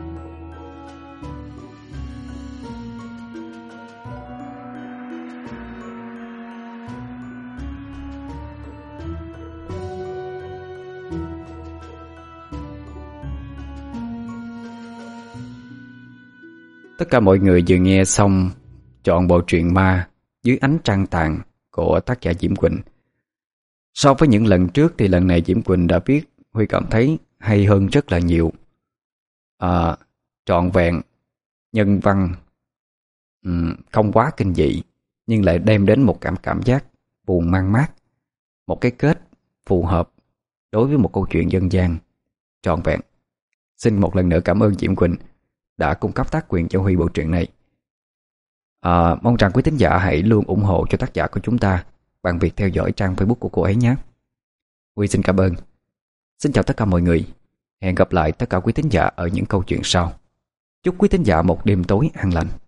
Tất cả mọi người vừa nghe xong chọn bộ truyện ma Dưới Ánh Trăng Tàn của tác giả Diễm Quỳnh. So với những lần trước thì lần này Diễm Quỳnh đã viết, Huy cảm thấy hay hơn rất là nhiều. à, Trọn vẹn, nhân văn, không quá kinh dị, nhưng lại đem đến một cảm cảm giác buồn mang mát, một cái kết phù hợp đối với một câu chuyện dân gian trọn vẹn. Xin một lần nữa cảm ơn Diễm Quỳnh đã cung cấp tác quyền cho Huy bộ truyện này. à, Mong rằng quý thính giả hãy luôn ủng hộ cho tác giả của chúng ta bằng việc theo dõi trang Facebook của cô ấy nhé. Huy xin cảm ơn. Xin chào tất cả mọi người. Hẹn gặp lại tất cả quý thính giả ở những câu chuyện sau. Chúc quý thính giả một đêm tối an lành.